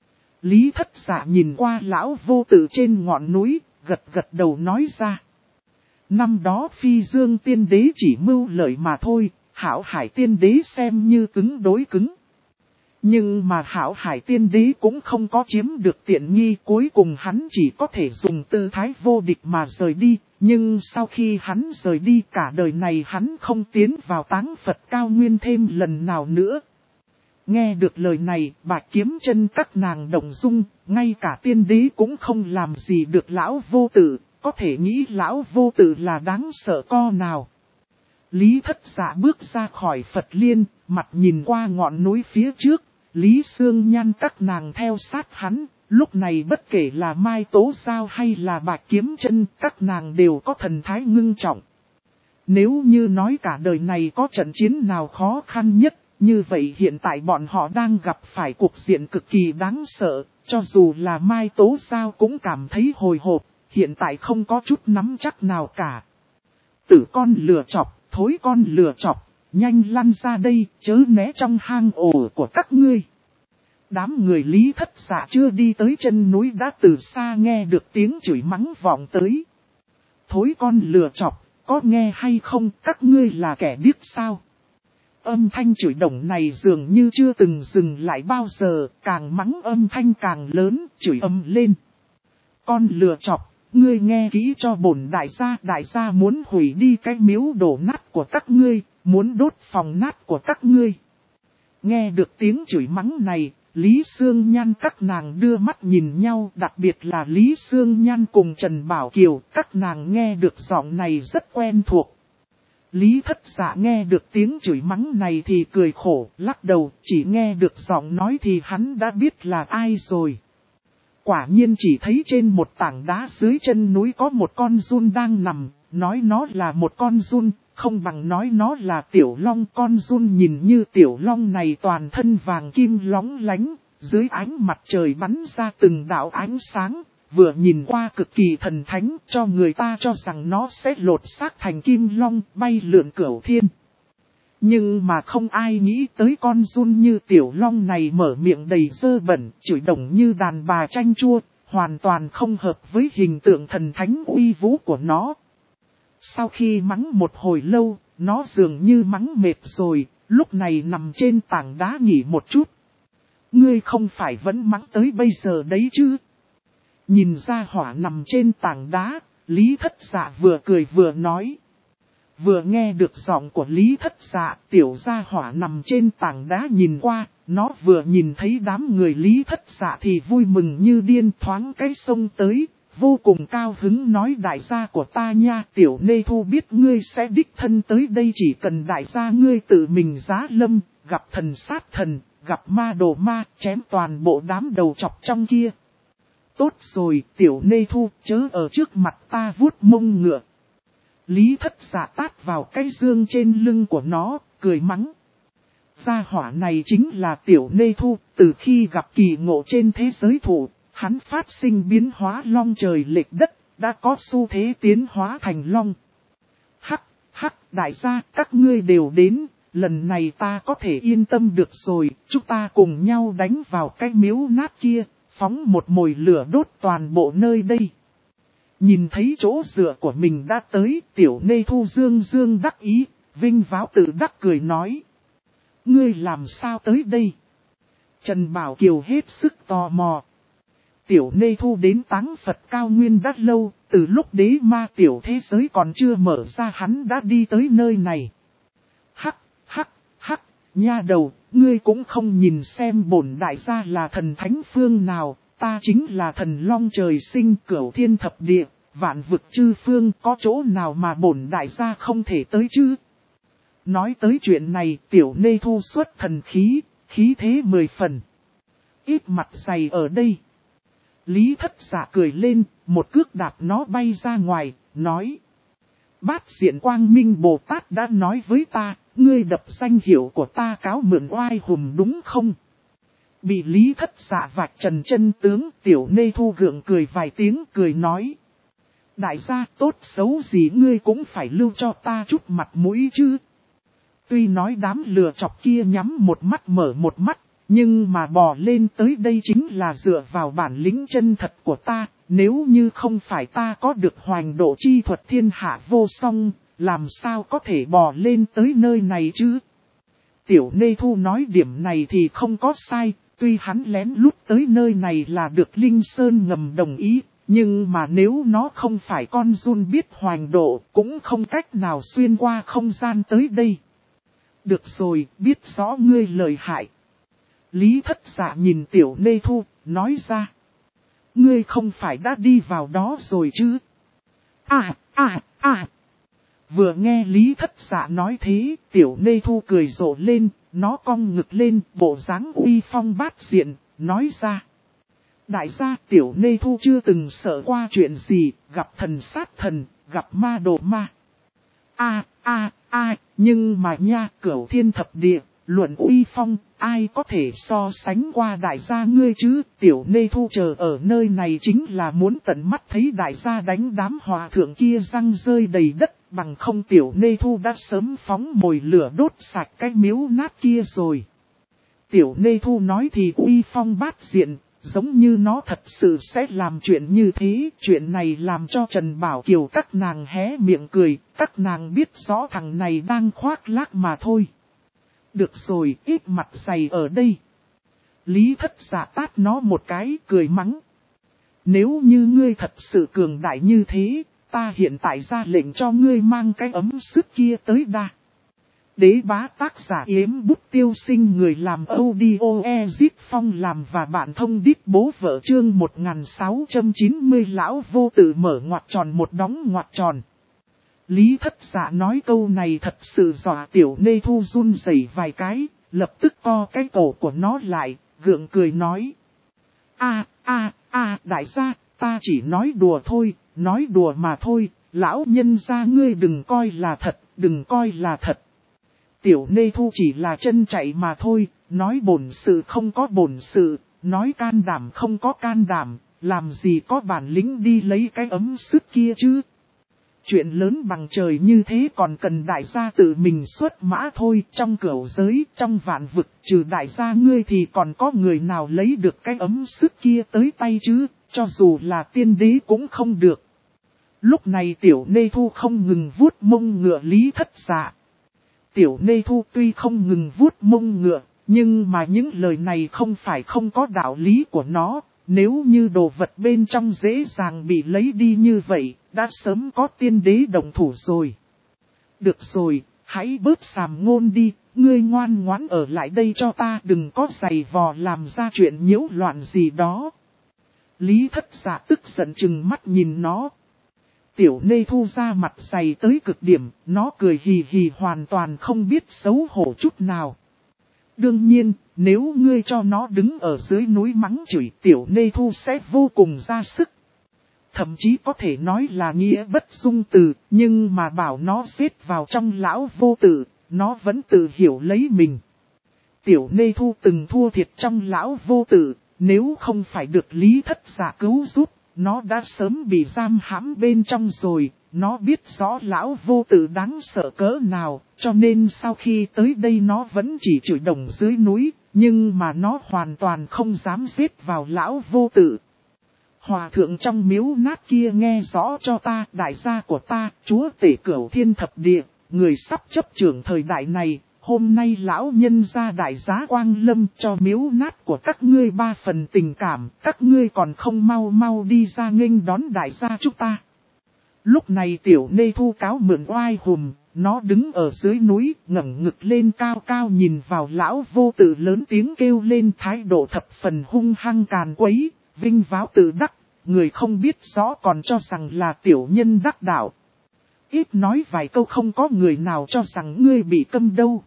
Lý Thất Dạ nhìn qua Lão Vô Tự trên ngọn núi, gật đầu nói ra. Năm đó Phi Dương Tiên Đế chỉ mưu lợi mà thôi, Hảo Hải Tiên Đế xem như cứng đối cứng. Nhưng mà Hảo Hải Tiên Đế cũng không có chiếm được tiện nghi, cuối cùng hắn chỉ có thể dùng tư thái vô địch mà rời đi. Nhưng sau khi hắn rời đi, cả đời này hắn không tiến vào Táng Phật cao nguyên thêm lần nào nữa. Nghe được lời này, Bạch Kiếm Chân các nàng động dung, ngay cả tiên đế cũng không làm gì được Lão Vô Tự, có thể nghĩ Lão Vô Tự là đáng sợ co nào. Lý Thất Dạ bước ra khỏi Phật Liên, mặt nhìn qua ngọn núi phía trước, Lý Sương Nhan các nàng theo sát hắn, lúc này bất kể là Mai Tố Sao hay là Bạch Kiếm Chân, các nàng đều có thần thái ngưng trọng. Nếu như nói cả đời này có trận chiến nào khó khăn nhất, như vậy hiện tại bọn họ đang gặp phải cuộc diện cực kỳ đáng sợ, cho dù là Mai Tố Sao cũng cảm thấy hồi hộp, hiện tại không có chút nắm chắc nào cả. Tử con lừa chọc, thối con lừa chọc, nhanh lăn ra đây, chớ né trong hang ổ của các ngươi. Đám người Lý Thất Dạ chưa đi tới chân núi đã từ xa nghe được tiếng chửi mắng vọng tới. Thối con lừa chọc, có nghe hay không, các ngươi là kẻ điếc sao? Âm thanh chửi đồng này dường như chưa từng dừng lại bao giờ, càng mắng âm thanh càng lớn, chửi ầm lên. Con lừa chọc, ngươi nghe kỹ cho bổn đại gia muốn hủy đi cái miếu đổ nát của các ngươi, muốn đốt phòng nát của các ngươi. Nghe được tiếng chửi mắng này, Lý Sương Nhan các nàng đưa mắt nhìn nhau, đặc biệt là Lý Sương Nhan cùng Trần Bảo Kiều, các nàng nghe được giọng này rất quen thuộc. Lý Thất Dạ nghe được tiếng chửi mắng này thì cười khổ, lắc đầu, chỉ nghe được giọng nói thì hắn đã biết là ai rồi. Quả nhiên chỉ thấy trên một tảng đá dưới chân núi có một con giun đang nằm, nói nó là một con giun, không bằng nói nó là tiểu long. Con giun nhìn như tiểu long này toàn thân vàng kim lóng lánh, dưới ánh mặt trời bắn ra từng đạo ánh sáng, vừa nhìn qua cực kỳ thần thánh, cho người ta cho rằng nó sẽ lột xác thành kim long bay lượn cửu thiên. Nhưng mà không ai nghĩ tới con giun như tiểu long này mở miệng đầy dơ bẩn, chửi đồng như đàn bà chanh chua, hoàn toàn không hợp với hình tượng thần thánh uy vũ của nó. Sau khi mắng một hồi lâu, nó dường như mắng mệt rồi, lúc này nằm trên tảng đá nghỉ một chút. Ngươi không phải vẫn mắng tới bây giờ đấy chứ? Nhìn ra hỏa nằm trên tảng đá, Lý Thất Dạ vừa cười vừa nói. Vừa nghe được giọng của Lý Thất Dạ, tiểu gia hỏa nằm trên tảng đá nhìn qua, nó vừa nhìn thấy đám người Lý Thất Dạ thì vui mừng như điên, thoáng cái sông tới, vô cùng cao hứng nói đại gia của ta nha, tiểu nê thu biết ngươi sẽ đích thân tới đây, chỉ cần đại gia ngươi tự mình giá lâm, gặp thần sát thần, gặp ma đồ ma, chém toàn bộ đám đầu chọc trong kia. Tốt rồi, tiểu nê thu, chớ ở trước mặt ta vuốt mông ngựa. Lý Thất Dạ tát vào cái dương trên lưng của nó, cười mắng. Gia hỏa này chính là tiểu nê thu, từ khi gặp kỳ ngộ trên thế giới thụ, hắn phát sinh biến hóa long trời lệch đất, đã có xu thế tiến hóa thành long. Hắc, đại gia, các ngươi đều đến, lần này ta có thể yên tâm được rồi, chúng ta cùng nhau đánh vào cái miếu nát kia, phóng một mồi lửa đốt toàn bộ nơi đây. Nhìn thấy chỗ dựa của mình đã tới, tiểu nê thu dương đắc ý, vinh váo tự đắc cười nói. Ngươi làm sao tới đây? Trần Bảo Kiều hết sức tò mò. Tiểu nê thu đến Táng Phật cao nguyên đã lâu, từ lúc đế ma tiểu thế giới còn chưa mở ra hắn đã đi tới nơi này. Hắc, nha đầu, ngươi cũng không nhìn xem bổn đại gia là thần thánh phương nào, ta chính là thần long trời sinh cửu thiên thập địa, vạn vực chư phương, có chỗ nào mà bổn đại gia không thể tới chứ? Nói tới chuyện này, tiểu nê thu xuất thần khí, khí thế 10 phần. Ít mặt dày ở đây. Lý Thất Dạ cười lên, một cước đạp nó bay ra ngoài, nói. Bát Diện Quang Minh Bồ Tát đã nói với ta, ngươi đập danh hiệu của ta cáo mượn oai hùng đúng không? Bị Lý Thất Dạ vạch trần chân tướng, tiểu nê thu gượng cười vài tiếng, cười nói. Đại gia tốt xấu gì ngươi cũng phải lưu cho ta chút mặt mũi chứ. Tuy nói đám lừa chọc kia nhắm một mắt mở một mắt, nhưng mà bò lên tới đây chính là dựa vào bản lĩnh chân thật của ta, nếu như không phải ta có được hoành độ chi thuật thiên hạ vô song, làm sao có thể bò lên tới nơi này chứ? Tiểu nê thu nói điểm này thì không có sai, tuy hắn lén lút tới nơi này là được Linh Sơn ngầm đồng ý, nhưng mà nếu nó không phải con giun biết hoành độ, cũng không cách nào xuyên qua không gian tới đây. Được rồi, biết rõ ngươi lời hại. Lý Thất Dạ nhìn tiểu nê thu, nói ra. Ngươi không phải đã đi vào đó rồi chứ? Vừa nghe Lý Thất Dạ nói thế, tiểu nê thu cười rộ lên, nó cong ngực lên, bộ dáng uy phong bát diện, nói ra. Đại gia tiểu nê thu chưa từng sợ qua chuyện gì, gặp thần sát thần, gặp ma đồ ma. Nhưng mà nha, cửu thiên thập địa, luận uy phong, ai có thể so sánh qua đại gia ngươi chứ? Tiểu nê thu chờ ở nơi này chính là muốn tận mắt thấy đại gia đánh đám hòa thượng kia răng rơi đầy đất, bằng không tiểu nê thu đã sớm phóng mồi lửa đốt sạch cái miếu nát kia rồi. Tiểu Nê Thu nói thì uy phong bát diện, giống như nó thật sự sẽ làm chuyện như thế. Chuyện này làm cho Trần Bảo Kiều các nàng hé miệng cười, các nàng biết rõ thằng này đang khoác lác mà thôi. Được rồi, ít mặt dày ở đây. Lý Thất Dạ tát nó một cái, cười mắng. Nếu như ngươi thật sự cường đại như thế, ta hiện tại ra lệnh cho ngươi mang cái ấm sức kia tới đa. Đế bá tác giả Yếm Bút Tiêu Sinh, người làm audio Ezip Phong làm và bạn thông đít bố vợ, chương 1690. Lão vô tử mở ngoặc tròn một đóng ngoặc tròn. Lý Thất Dạ nói câu này thật sự dọa Tiểu Nê Thu run rẩy vài cái, lập tức co cái cổ của nó lại, gượng cười nói. Đại gia, ta chỉ nói đùa thôi, nói đùa mà thôi, lão nhân gia ngươi đừng coi là thật, đừng coi là thật. Tiểu Nê Thu chỉ là chân chạy mà thôi, nói bổn sự không có bổn sự, nói can đảm không có can đảm, làm gì có bản lĩnh đi lấy cái ấm sức kia chứ. Chuyện lớn bằng trời như thế còn cần đại gia tự mình xuất mã thôi. Trong cửu giới, trong vạn vực, trừ đại gia ngươi thì còn có người nào lấy được cái ấm sức kia tới tay chứ, cho dù là tiên đế cũng không được. Lúc này Tiểu Nê Thu không ngừng vuốt mông ngựa Lý Thất Dạ. Tiểu Nê Thu tuy không ngừng vuốt mông ngựa, nhưng mà những lời này không phải không có đạo lý của nó. Nếu như đồ vật bên trong dễ dàng bị lấy đi như vậy, đã sớm có tiên đế đồng thủ rồi. Được rồi, hãy bớt sàm ngôn đi, ngươi ngoan ngoãn ở lại đây cho ta, đừng có giày vò làm ra chuyện nhiễu loạn gì đó. Lý Thất Dạ tức giận chừng mắt nhìn nó. Tiểu Nê Thu ra mặt dày tới cực điểm, nó cười hì hì hoàn toàn không biết xấu hổ chút nào. Đương nhiên, nếu ngươi cho nó đứng ở dưới núi mắng chửi, Tiểu Nê Thu sẽ vô cùng ra sức. Thậm chí có thể nói là nghĩa bất dung từ, nhưng mà bảo nó xếp vào trong lão vô tử, nó vẫn tự hiểu lấy mình. Tiểu Nê Thu từng thua thiệt trong lão vô tử, nếu không phải được Lý Thất Dạ cứu giúp, nó đã sớm bị giam hãm bên trong rồi. Nó biết rõ lão vô tử đáng sợ cỡ nào, cho nên sau khi tới đây nó vẫn chỉ chửi đồng dưới núi, nhưng mà nó hoàn toàn không dám giết vào lão vô tử. Hòa thượng trong miếu nát kia nghe rõ cho ta, đại gia của ta, chúa tể cửu thiên thập địa, người sắp chấp trưởng thời đại này, hôm nay lão nhân ra đại giá quang lâm cho miếu nát của các ngươi 3 phần tình cảm, các ngươi còn không mau mau đi ra nghênh đón đại gia chúng ta. Lúc này Tiểu Nê Thu cáo mượn oai hùm, nó đứng ở dưới núi, ngẩng ngực lên cao cao nhìn vào lão vô tử lớn tiếng kêu lên, thái độ thập phần hung hăng càn quấy, vinh váo tự đắc, người không biết rõ còn cho rằng là tiểu nhân đắc đạo. Ít nói vài câu không có người nào cho rằng ngươi bị câm đâu.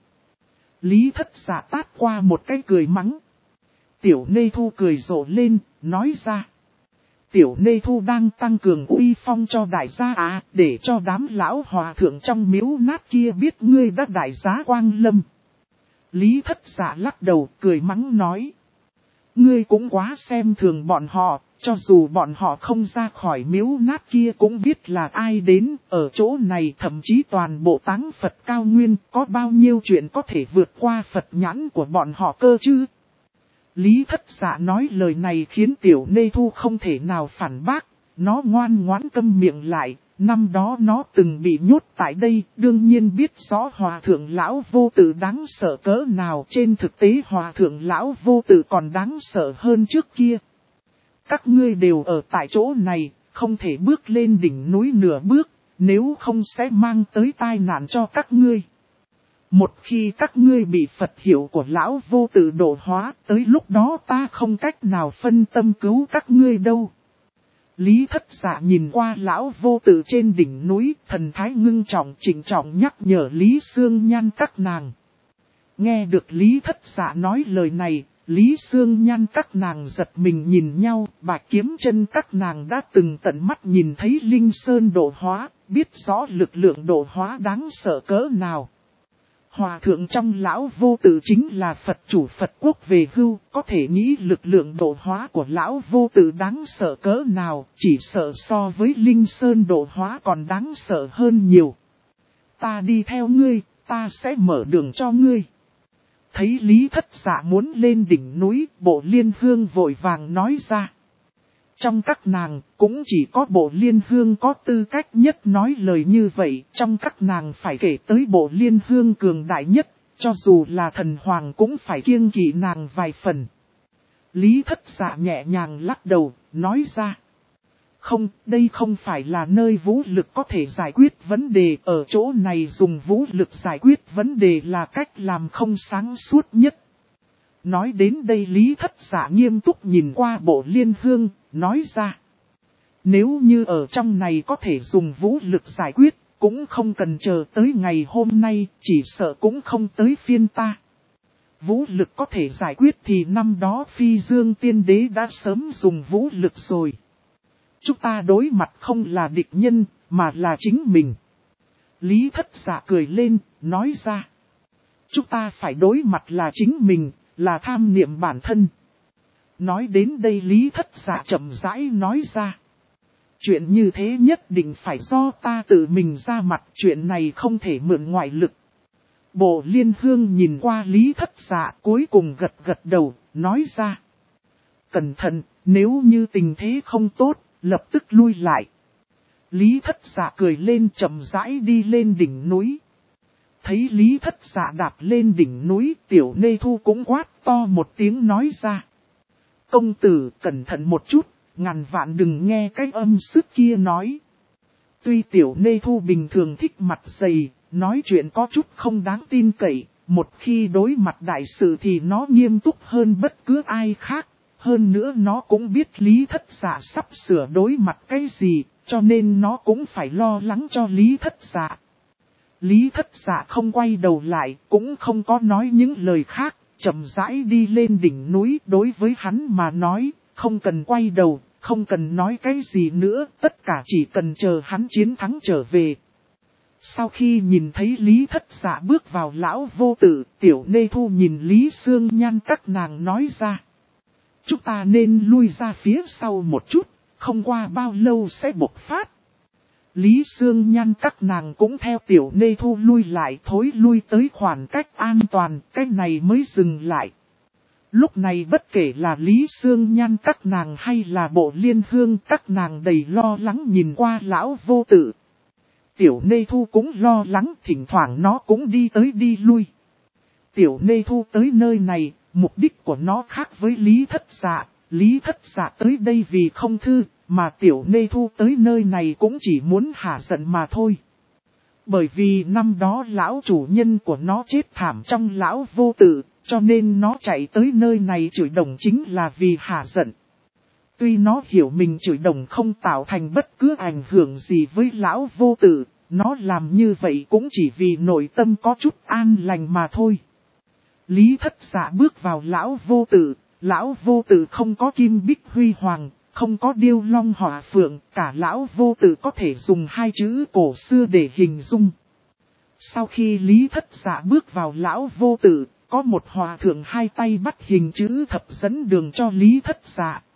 Lý Thất Dạ tát qua một cái cười mắng. Tiểu Nê Thu cười rộ lên, nói ra. Tiểu Nê Thu đang tăng cường uy phong cho đại gia để cho đám lão hòa thượng trong miếu nát kia biết ngươi đã đại giá quang lâm. Lý Thất Dạ lắc đầu cười mắng nói. Ngươi cũng quá xem thường bọn họ, cho dù bọn họ không ra khỏi miếu nát kia cũng biết là ai đến, ở chỗ này thậm chí toàn bộ táng Phật cao nguyên, có bao nhiêu chuyện có thể vượt qua Phật nhãn của bọn họ cơ chứ. Lý Thất Dạ nói lời này khiến Tiểu Nê Thu không thể nào phản bác, nó ngoan ngoãn câm miệng lại, năm đó nó từng bị nhốt tại đây, đương nhiên biết rõ Hòa Thượng Lão Vô Tử đáng sợ cỡ nào, trên thực tế Hòa Thượng Lão Vô Tử còn đáng sợ hơn trước kia. Các ngươi đều ở tại chỗ này, không thể bước lên đỉnh núi nửa bước, nếu không sẽ mang tới tai nạn cho các ngươi. Một khi các ngươi bị Phật hiệu của Lão Vô Tử độ hóa, tới lúc đó ta không cách nào phân tâm cứu các ngươi đâu. Lý Thất Dạ nhìn qua Lão Vô Tử trên đỉnh núi, thần thái ngưng trọng trịnh trọng nhắc nhở Lý Sương Nhan các nàng. Nghe được Lý Thất Dạ nói lời này, Lý Sương Nhan các nàng giật mình nhìn nhau, Bạch Kiếm Chân các nàng đã từng tận mắt nhìn thấy Linh Sơn độ hóa, biết rõ lực lượng độ hóa đáng sợ cỡ nào. Hòa thượng trong Lão Vô Tử chính là Phật chủ Phật quốc về hưu, có thể nghĩ lực lượng độ hóa của Lão Vô Tử đáng sợ cỡ nào, chỉ sợ so với Linh Sơn độ hóa còn đáng sợ hơn nhiều. Ta đi theo ngươi, ta sẽ mở đường cho ngươi. Thấy Lý Thất Dạ muốn lên đỉnh núi, Bộ Liên Hương vội vàng nói ra. Trong các nàng, cũng chỉ có Bộ Liên Hương có tư cách nhất nói lời như vậy, trong các nàng phải kể tới Bộ Liên Hương cường đại nhất, cho dù là thần hoàng cũng phải kiêng kỵ nàng vài phần. Lý Thất Dạ nhẹ nhàng lắc đầu, nói ra. Không, đây không phải là nơi vũ lực có thể giải quyết vấn đề, ở chỗ này dùng vũ lực giải quyết vấn đề là cách làm không sáng suốt nhất. Nói đến đây Lý Thất Dạ nghiêm túc nhìn qua Bộ Liên Hương, nói ra. Nếu như ở trong này có thể dùng vũ lực giải quyết, cũng không cần chờ tới ngày hôm nay, chỉ sợ cũng không tới phiên ta. Vũ lực có thể giải quyết thì năm đó Phi Dương Tiên Đế đã sớm dùng vũ lực rồi. Chúng ta đối mặt không là địch nhân, mà là chính mình. Lý Thất Dạ cười lên, nói ra. Chúng ta phải đối mặt là chính mình, là tham niệm bản thân. Nói đến đây Lý Thất Dạ chậm rãi nói ra. Chuyện như thế nhất định phải do ta tự mình ra mặt, chuyện này không thể mượn ngoại lực. Bộ Liên Hương nhìn qua Lý Thất Dạ cuối cùng gật gật đầu, nói ra. Cẩn thận, nếu như tình thế không tốt, lập tức lui lại. Lý Thất Dạ cười lên chậm rãi đi lên đỉnh núi. Thấy Lý Thất Dạ đạp lên đỉnh núi, Tiểu Nê Thu cũng quát to một tiếng nói ra. Công tử cẩn thận một chút, ngàn vạn đừng nghe cái âm sức kia nói. Tuy Tiểu Nê Thu bình thường thích mặt dày, nói chuyện có chút không đáng tin cậy, một khi đối mặt đại sự thì nó nghiêm túc hơn bất cứ ai khác. Hơn nữa nó cũng biết Lý Thất Dạ sắp sửa đối mặt cái gì, cho nên nó cũng phải lo lắng cho Lý Thất Dạ. Lý Thất Dạ không quay đầu lại, cũng không có nói những lời khác, chậm rãi đi lên đỉnh núi. Đối với hắn mà nói, không cần quay đầu, không cần nói cái gì nữa, tất cả chỉ cần chờ hắn chiến thắng trở về. Sau khi nhìn thấy Lý Thất Dạ bước vào Lão Vô Tự, Tiểu Nê Thu nhìn Lý Sương Nhan các nàng nói ra. Chúng ta nên lui ra phía sau một chút, không qua bao lâu sẽ bộc phát. Lý Sương Nhan các nàng cũng theo Tiểu Nê Thu lui lại, thối lui tới khoảng cách an toàn, cái này mới dừng lại. Lúc này bất kể là Lý Sương Nhan các nàng hay là Bộ Liên Hương các nàng đầy lo lắng nhìn qua Lão Vô Tự. Tiểu Nê Thu cũng lo lắng, thỉnh thoảng nó cũng đi tới đi lui. Tiểu Nê Thu tới nơi này, mục đích của nó khác với Lý Thất Dạ. Lý Thất Dạ tới đây vì không thư, mà Tiểu Nê Thu tới nơi này cũng chỉ muốn hả giận mà thôi. Bởi vì năm đó lão chủ nhân của nó chết thảm trong Lão Vô Tự, cho nên nó chạy tới nơi này chửi đồng chính là vì hả giận. Tuy nó hiểu mình chửi đồng không tạo thành bất cứ ảnh hưởng gì với Lão Vô Tự, nó làm như vậy cũng chỉ vì nội tâm có chút an lành mà thôi. Lý Thất Dạ bước vào Lão Vô Tự, Lão Vô Tự không có kim bích huy hoàng, không có điêu long hỏa phượng, cả Lão Vô Tự có thể dùng hai chữ cổ xưa để hình dung. Sau khi Lý Thất Dạ bước vào Lão Vô Tự, có một hòa thượng hai tay bắt hình chữ thập dẫn đường cho Lý Thất Dạ.